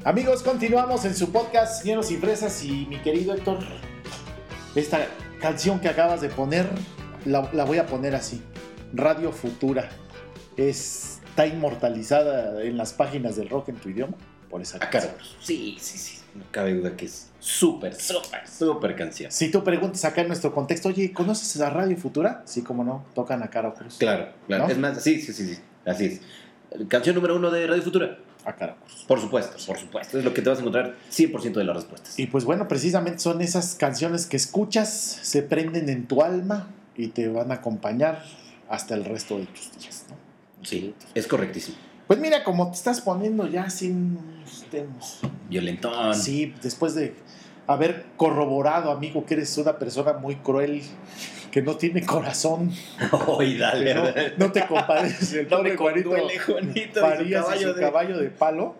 Amigos, continuamos en su podcast Ñeros y Fresas. Y mi querido Héctor, esta canción que acabas de poner la, la voy a poner así: Radio Futura. Es, está inmortalizada en las páginas del rock en tu idioma por esa Ah, canción. claro. Sí, sí, sí. No cabe duda que es súper, súper, súper canción. Si tú preguntas acá en nuestro contexto, oye, ¿conoces a Radio Futura? Sí, como no, tocan a Caro Cruz. Claro, claro. ¿No? Es más, sí, sí, sí, sí. Así es. Canción número uno de Radio Futura. A Caro Cruz. Por supuesto, por supuesto. Es lo que te vas a encontrar cien por ciento de las respuestas. Y pues bueno, precisamente son esas canciones que escuchas, se prenden en tu alma y te van a acompañar hasta el resto de tus días, ¿no? Sí, es correctísimo. Pues mira, como te estás poniendo ya sin temas. Violentón. Sí, después de haber corroborado, amigo, que eres una persona muy cruel, que no tiene corazón, Oy, dale. que no, no te compadeces del No me pobre Juanito conduele, Juanito, de su Farías y caballo su de- caballo de palo.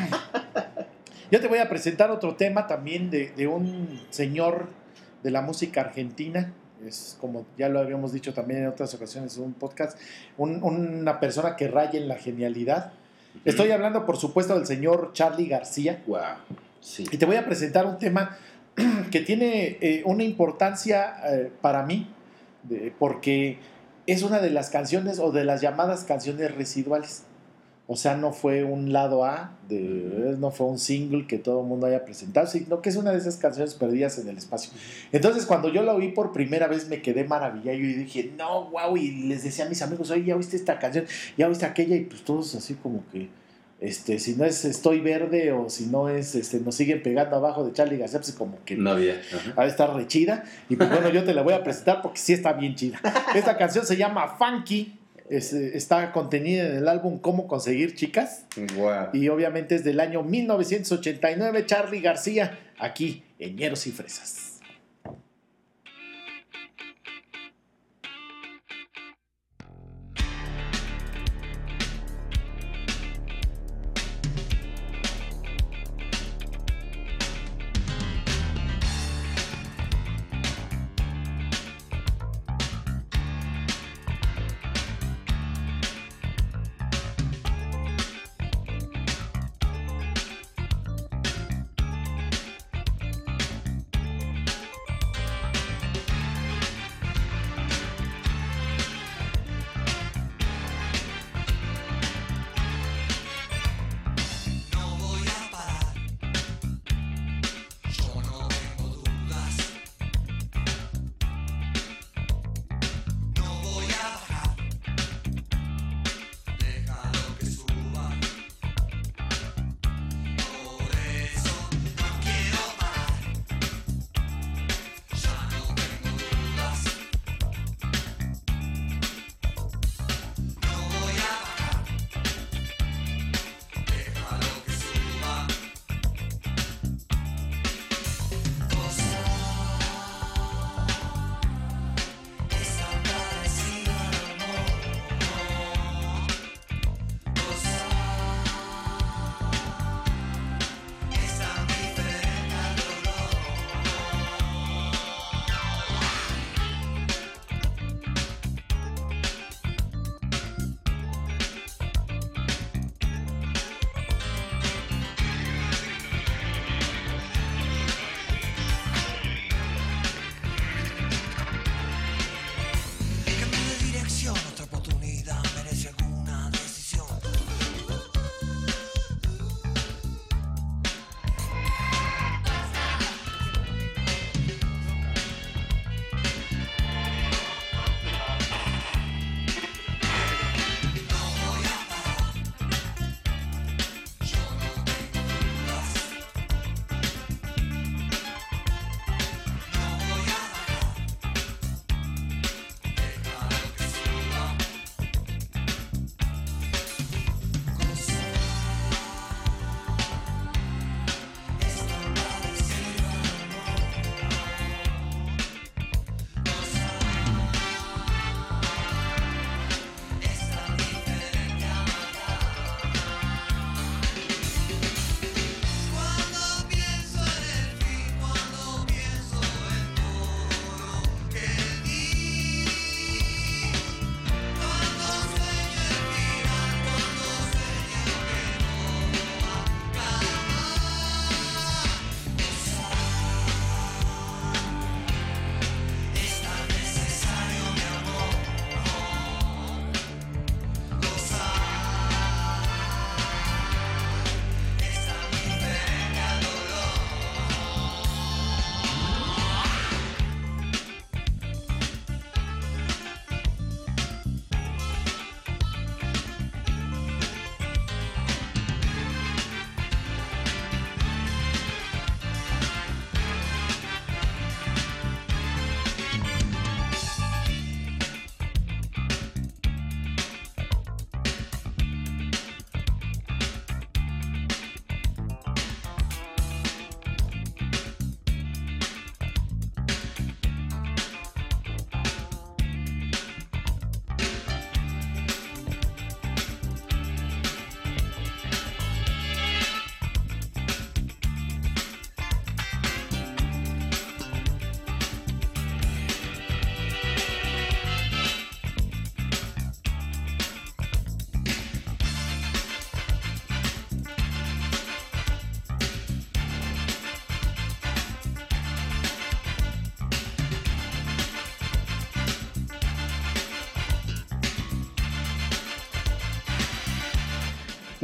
Yo te voy a presentar otro tema también de, de un señor de la música argentina. Es como ya lo habíamos dicho también en otras ocasiones en un podcast, un- una persona que raya en la genialidad. Estoy hablando, por supuesto, del señor Charly García. Wow. Sí. Y te voy a presentar un tema que tiene eh, una importancia eh, para mí, de- porque es una de las canciones o de las llamadas canciones residuales. O sea, no fue un lado A, de, no fue un single que todo el mundo haya presentado, sino que es una de esas canciones perdidas en el espacio. Entonces, cuando yo la oí por primera vez, me quedé maravillado y dije, no, wow, y les decía a mis amigos, oye, ¿ya oíste esta canción? ¿Ya oíste aquella? Y pues todos así como que, este, si no es Estoy Verde o si no es, este, nos siguen pegando abajo de Charly García, pues como que No había. Ajá. ha de estar re chida. Y pues bueno, yo te la voy a presentar porque sí está bien chida. Esta canción se llama Funky. Es, eh, está contenida en el álbum Cómo Conseguir Chicas. Wow. Y obviamente es del año mil novecientos ochenta y nueve. Charly García, aquí en Ñeros y Fresas. Funky,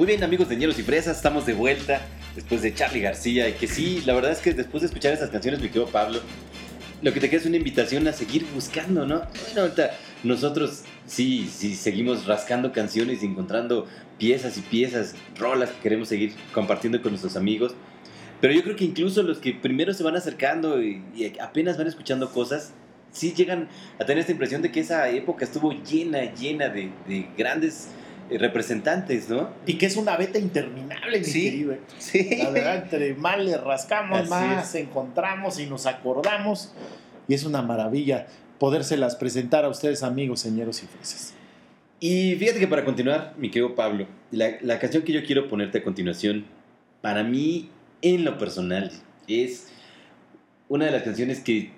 Muy bien, amigos de Ñeros y Fresas, estamos de vuelta después de Charly García. Y que sí, la verdad es que después de escuchar esas canciones, mi querido Pablo, lo que te queda es una invitación a seguir buscando, ¿no? Bueno, ahorita nosotros sí, sí seguimos rascando canciones y encontrando piezas y piezas, rolas que queremos seguir compartiendo con nuestros amigos. Pero yo creo que incluso los que primero se van acercando y, y apenas van escuchando cosas, sí llegan a tener esta impresión de que esa época estuvo llena, llena de, de grandes eh, representantes, ¿no? Y que es una beta interminable, mi Sí, querido. sí. La verdad, entre más le rascamos, Así más es. encontramos y nos acordamos. Y es una maravilla podérselas presentar a ustedes, amigos, señeros y fresas. Y fíjate que para continuar, mi querido Pablo, la, la canción que yo quiero ponerte a continuación, para mí, en lo personal, es una de las canciones que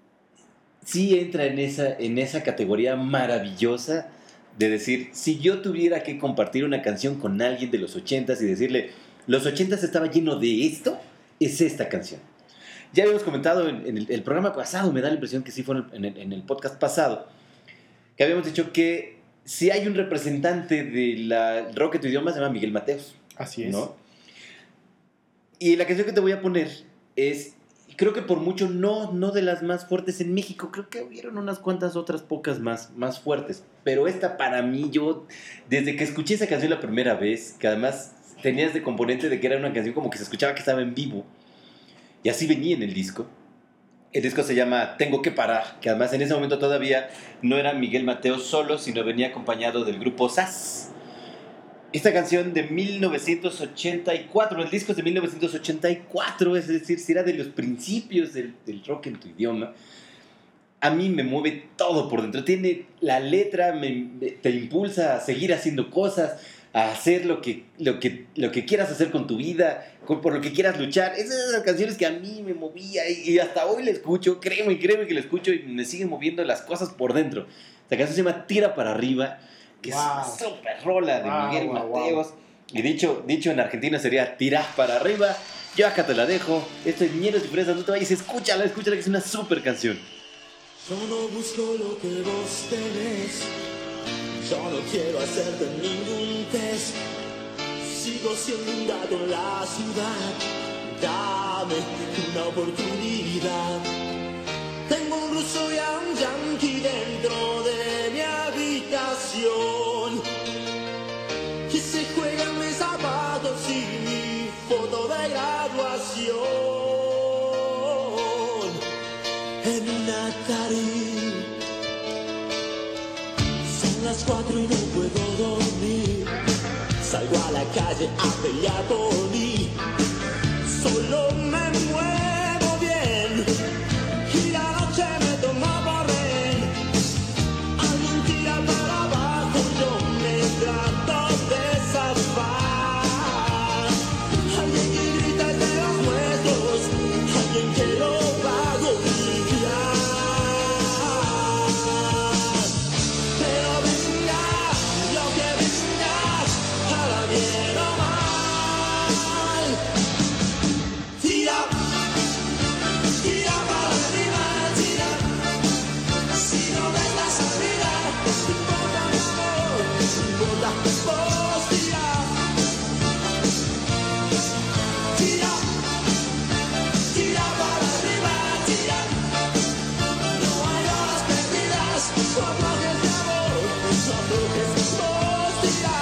sí entra en esa, en esa categoría maravillosa de decir, si yo tuviera que compartir una canción con alguien de los ochentas y decirle, los ochentas estaba lleno de esto, es esta canción. Ya habíamos comentado en, en el, el programa pasado, me da la impresión que sí fue en el, en el podcast pasado, que habíamos dicho que si hay un representante del rock en tu idioma, se llama Miguel Mateos. Así es. ¿No? Y la canción que te voy a poner es, creo que por mucho no, no de las más fuertes en México, creo que hubieron unas cuantas otras pocas más, más fuertes, pero esta para mí, yo, desde que escuché esa canción la primera vez, que además tenías de componente de que era una canción como que se escuchaba que estaba en vivo, y así venía en el disco. El disco se llama Tengo que parar, que además en ese momento todavía no era Miguel Mateos solo, sino venía acompañado del grupo S A S. Esta canción de mil novecientos ochenta y cuatro, el disco es de mil novecientos ochenta y cuatro, es decir, si era de los principios del, del rock en tu idioma, a mí me mueve todo por dentro. Tiene la letra, me, me, te impulsa a seguir haciendo cosas, a hacer lo que, lo que, lo que quieras hacer con tu vida, con, por lo que quieras luchar. Es de esas canciones que a mí me movía y, y hasta hoy la escucho, créeme, créeme que la escucho y me siguen moviendo las cosas por dentro. Esta canción se llama Tira para arriba, que Wow. es una super rola de Wow, Miguel wow, Mateos. Wow. Y dicho, dicho en Argentina sería Tirás para arriba. Yo acá te la dejo. Esto es Ñeros y Fresas, no te vayas, escúchala, escúchala, que es una super canción. Yo no busco lo que vos tenés, yo no quiero hacerte ningún test. Sigo siendo un gato en la ciudad, dame una oportunidad. Tengo un ruso y a un yankee dentro de mi habitación, que se juegan mis zapatos y mi foto de graduación. En una Atari son las cuatro y no puedo dormir. Salgo a la calle a pelear por mí. Solo me muevo bien y la noche me toma por rehén. Alguien tira para abajo, yo me trato de zafar. Alguien que grita es de los nuestros, alguien que lo va a golpear. Pero venga, lo que venga, para bien o mal. Tira, tira para arriba, tira. Si no ves la salida, no importa mi amor, no importa vos, tira. Tira, tira para arriba, tira. No hay horas perdidas, no aflojes de amor, no aflojes vos, tira.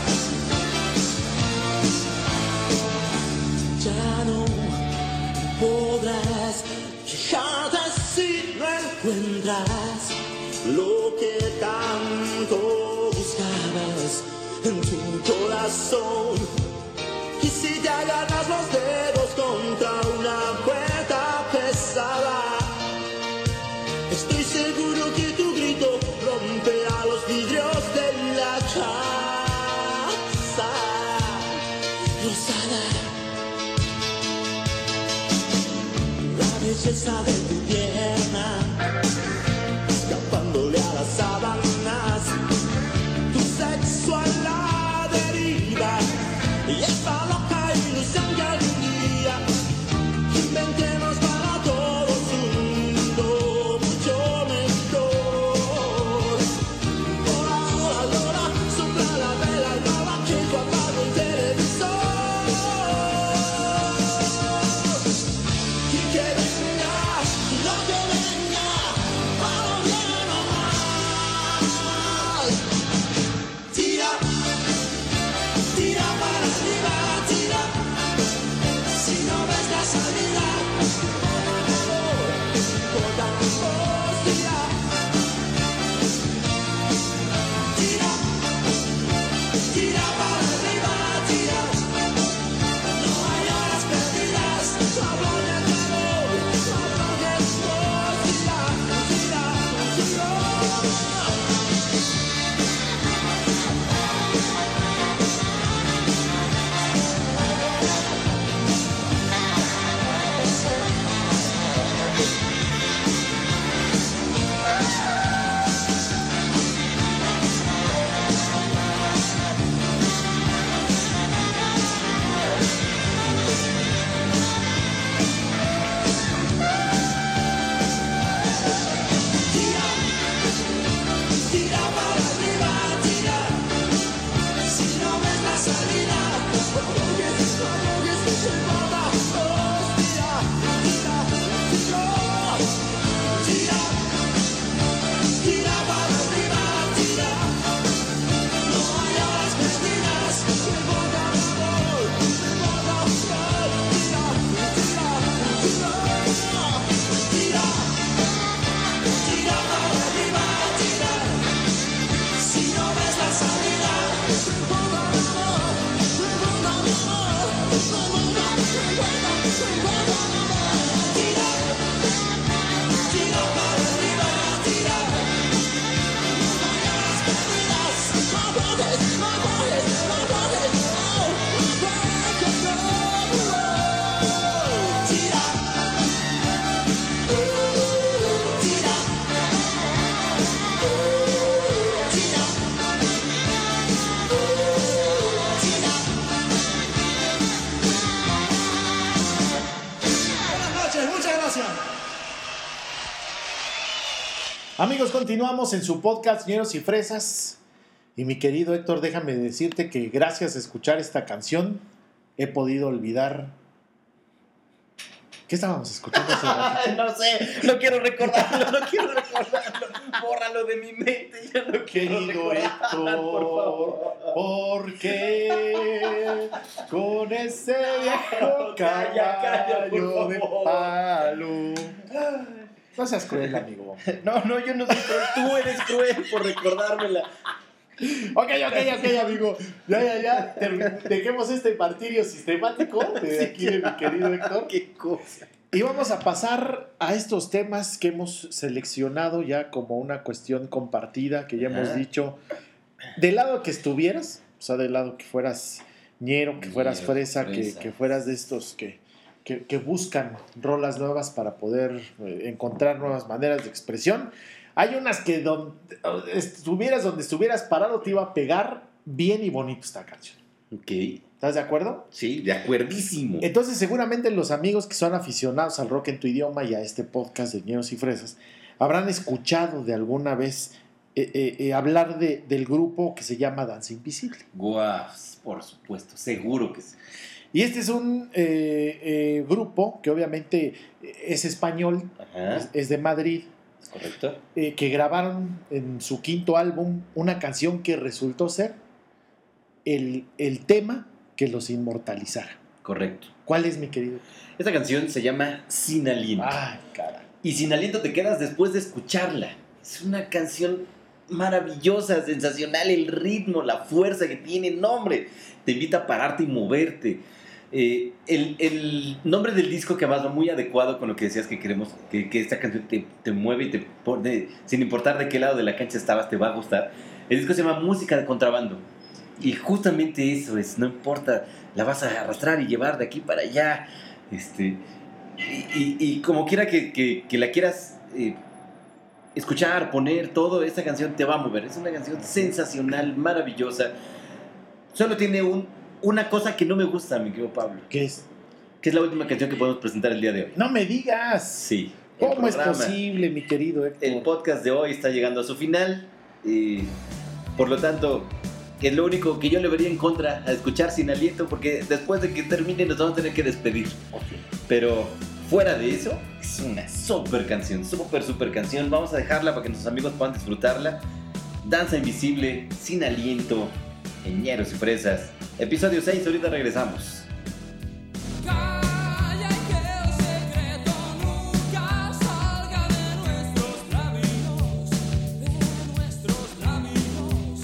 Ya no podrás quejarte si no encuentras lo que tanto buscabas en tu corazón. Y si te agarras los dedos contra una puerta pesada, estoy seguro que tu grito romperá los vidrios de la casa rosada. La belleza de tu pierna, escapándole a las sábanas, tu sexo a la deriva y esa loca ilusión que algún día inventemos para todos un mundo mucho mejor. Hola, hola, hola, sopla la vela nueva que tu apago entero. Amigos, continuamos en su podcast Ñeros y Fresas. Y mi querido Héctor, déjame decirte que gracias a escuchar esta canción he podido olvidar. ¿Qué estábamos escuchando hace ratito? No sé, no quiero recordarlo, no quiero recordarlo. Bórralo de mi mente, ya no quiero Querido recordar, por favor. Héctor, ¿por qué con ese viejo Calla, calla, por caballo de favor. palo? No seas cruel, amigo. No, no, yo no soy cruel, tú eres cruel por recordármela. Ok, ok, ok, amigo. Ya, ya, ya. Ter- Dejemos este martirio sistemático de aquí de mi querido Héctor. Qué cosa. Y vamos a pasar a estos temas que hemos seleccionado ya como una cuestión compartida, que ya hemos Ajá. dicho. Del lado que estuvieras, o sea, del lado que fueras ñero, que fueras Ñero, fresa, que, fresa. que fueras de estos que, que, que buscan rolas nuevas para poder eh, encontrar nuevas maneras de expresión. Hay unas que donde estuvieras, donde estuvieras parado te iba a pegar bien y bonito esta canción. Ok, ¿Estás de acuerdo? sí, de acuerdísimo. Entonces, seguramente los amigos que son aficionados al rock en tu idioma y a este podcast de Ñeros y Fresas habrán escuchado de alguna vez eh, eh, eh, hablar de, del grupo que se llama Danza Invisible. Guau, por supuesto, seguro que sí. Y este es un eh, eh, grupo que obviamente es español, Ajá, es, es de Madrid, es correcto. eh, que grabaron en su quinto álbum una canción que resultó ser el, el tema que los inmortalizara. Correcto. ¿Cuál es, mi querido? Esta canción se llama Sin Aliento. Ay, cara. Y sin aliento te quedas después de escucharla. Es una canción maravillosa, sensacional, el ritmo, la fuerza que tiene, nombre. Te invita a pararte y moverte. Eh, el, el nombre del disco que además va muy adecuado con lo que decías que queremos, que, que esta canción te, te mueve y te pone, sin importar de qué lado de la cancha estabas, te va a gustar. El disco se llama Música de Contrabando. Y justamente eso es, no importa, la vas a arrastrar y llevar de aquí para allá. Este, y, y, y como quiera que, que, que la quieras eh, escuchar, poner, todo, esta canción te va a mover. Es una canción sensacional, maravillosa. Solo tiene un, una cosa que no me gusta, mi querido Pablo, ¿Qué es? que es la última canción que podemos presentar el día de hoy. No me digas. Sí. el ¿Cómo es programa, posible, mi querido Héctor? El podcast de hoy está llegando a su final. Y por lo tanto, es lo único que yo le vería en contra a escuchar Sin Aliento, porque después de que termine nos vamos a tener que despedir. Ok. Pero fuera de eso, es una super canción, super, super canción. Vamos a dejarla para que nuestros amigos puedan disfrutarla. Danza Invisible, Sin Aliento, en Ñeros y Fresas. Episodio seis, ahorita regresamos. Calla y que el secreto nunca salga de nuestros labios, de nuestros labios.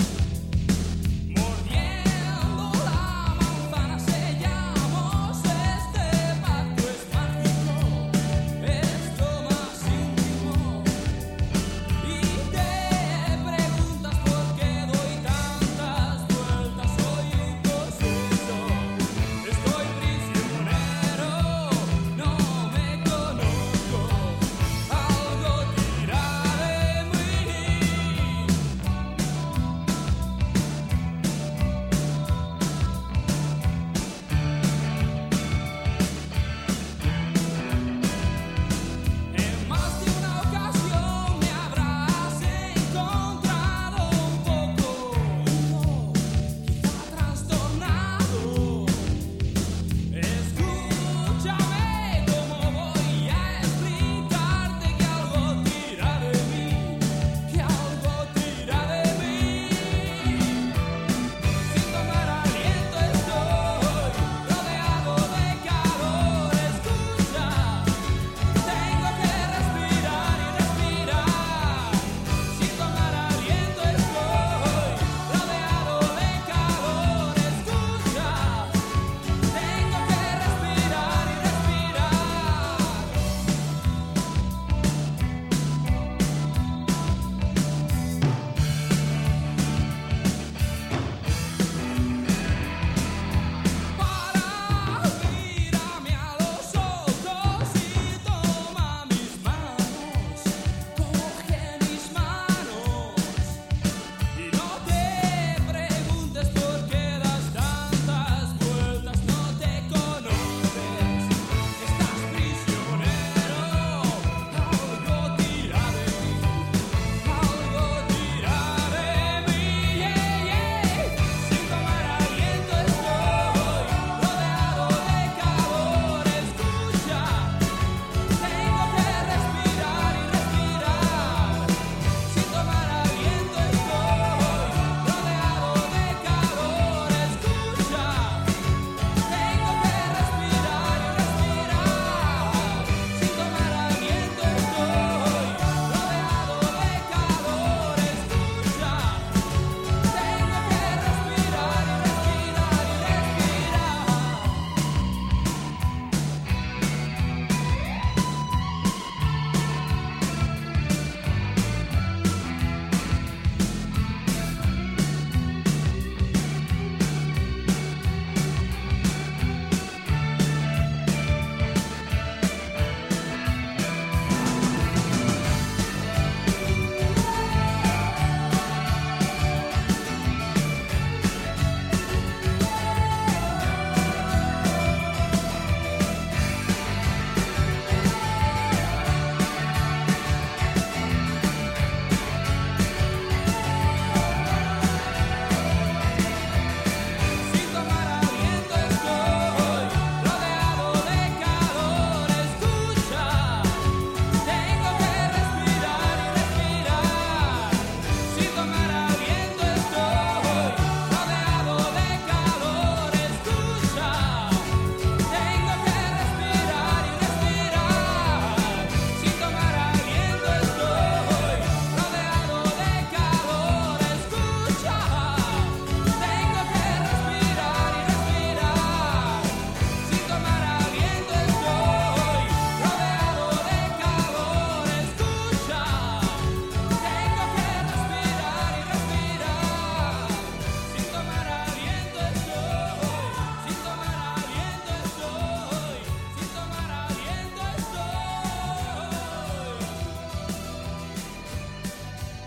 Mordiendo la manzana sellamos este pacto es mágico, es lo más íntimo. Y te preguntas por qué doy tantas vueltas, soy un cosuito.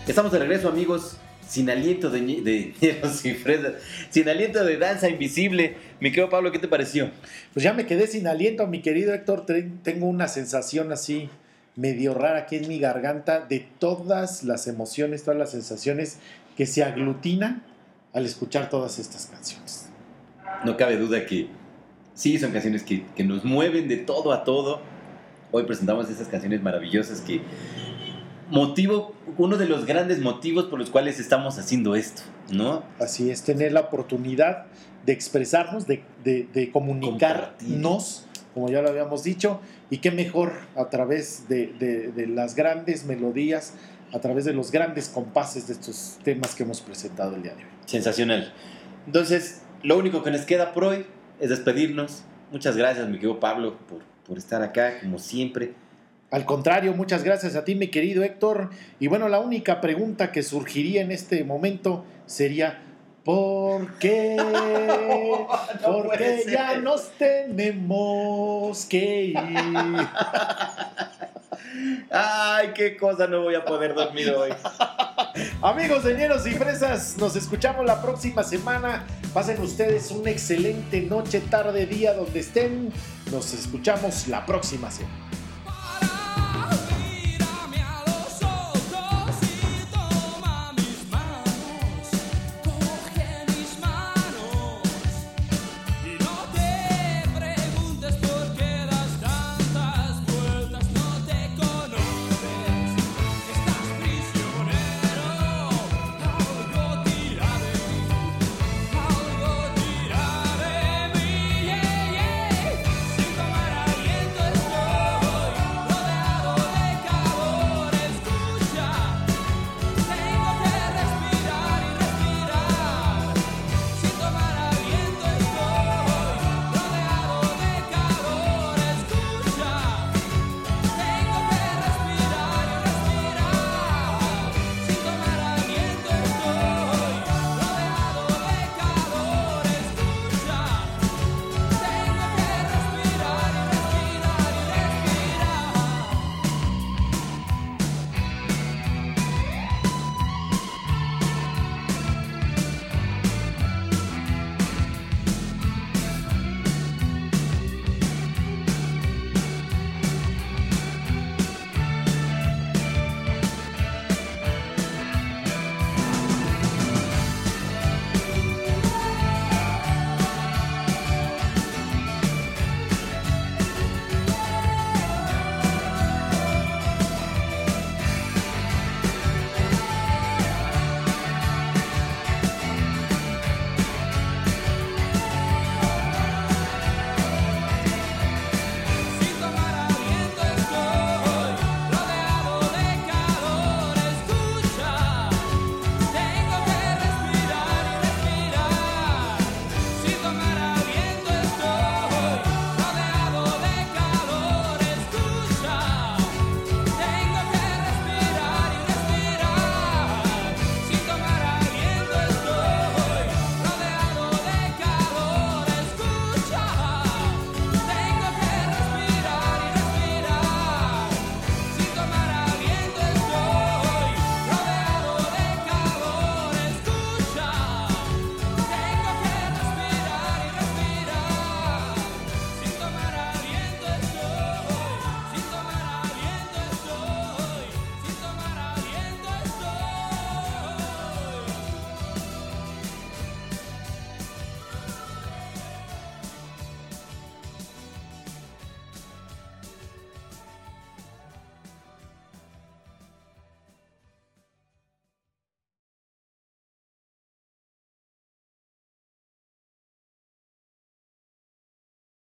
Estamos de regreso, amigos, sin aliento de, ñe- de ñeros y fresas, sin aliento de danza invisible. Mi querido Pablo, ¿qué te pareció? Pues ya me quedé sin aliento, mi querido Héctor. Tre- Tengo una sensación así medio rara aquí en mi garganta de todas las emociones, todas las sensaciones que se aglutinan al escuchar todas estas canciones. No cabe duda que sí, son canciones que, que nos mueven de todo a todo. Hoy presentamos esas canciones maravillosas que... Motivo, uno de los grandes motivos por los cuales estamos haciendo esto, ¿no? Así es, tener la oportunidad de expresarnos, de, de- de comunicarnos, como ya lo habíamos dicho, y qué mejor a través de, de- de las grandes melodías, a través de los grandes compases de estos temas que hemos presentado el día de hoy. Sensacional. Entonces, lo único que nos queda por hoy es despedirnos. Muchas gracias, mi querido Pablo, por, por estar acá, como siempre. Al contrario, muchas gracias a ti, mi querido Héctor. Y bueno, la única pregunta que surgiría en este momento sería, ¿por qué? ¿Por puede qué ser. ya nos tenemos que ir? Ay, qué cosa, no voy a poder dormir hoy. Amigos de Ñeros y Fresas, nos escuchamos la próxima semana. Pasen ustedes una excelente noche, tarde, día, donde estén. Nos escuchamos la próxima semana.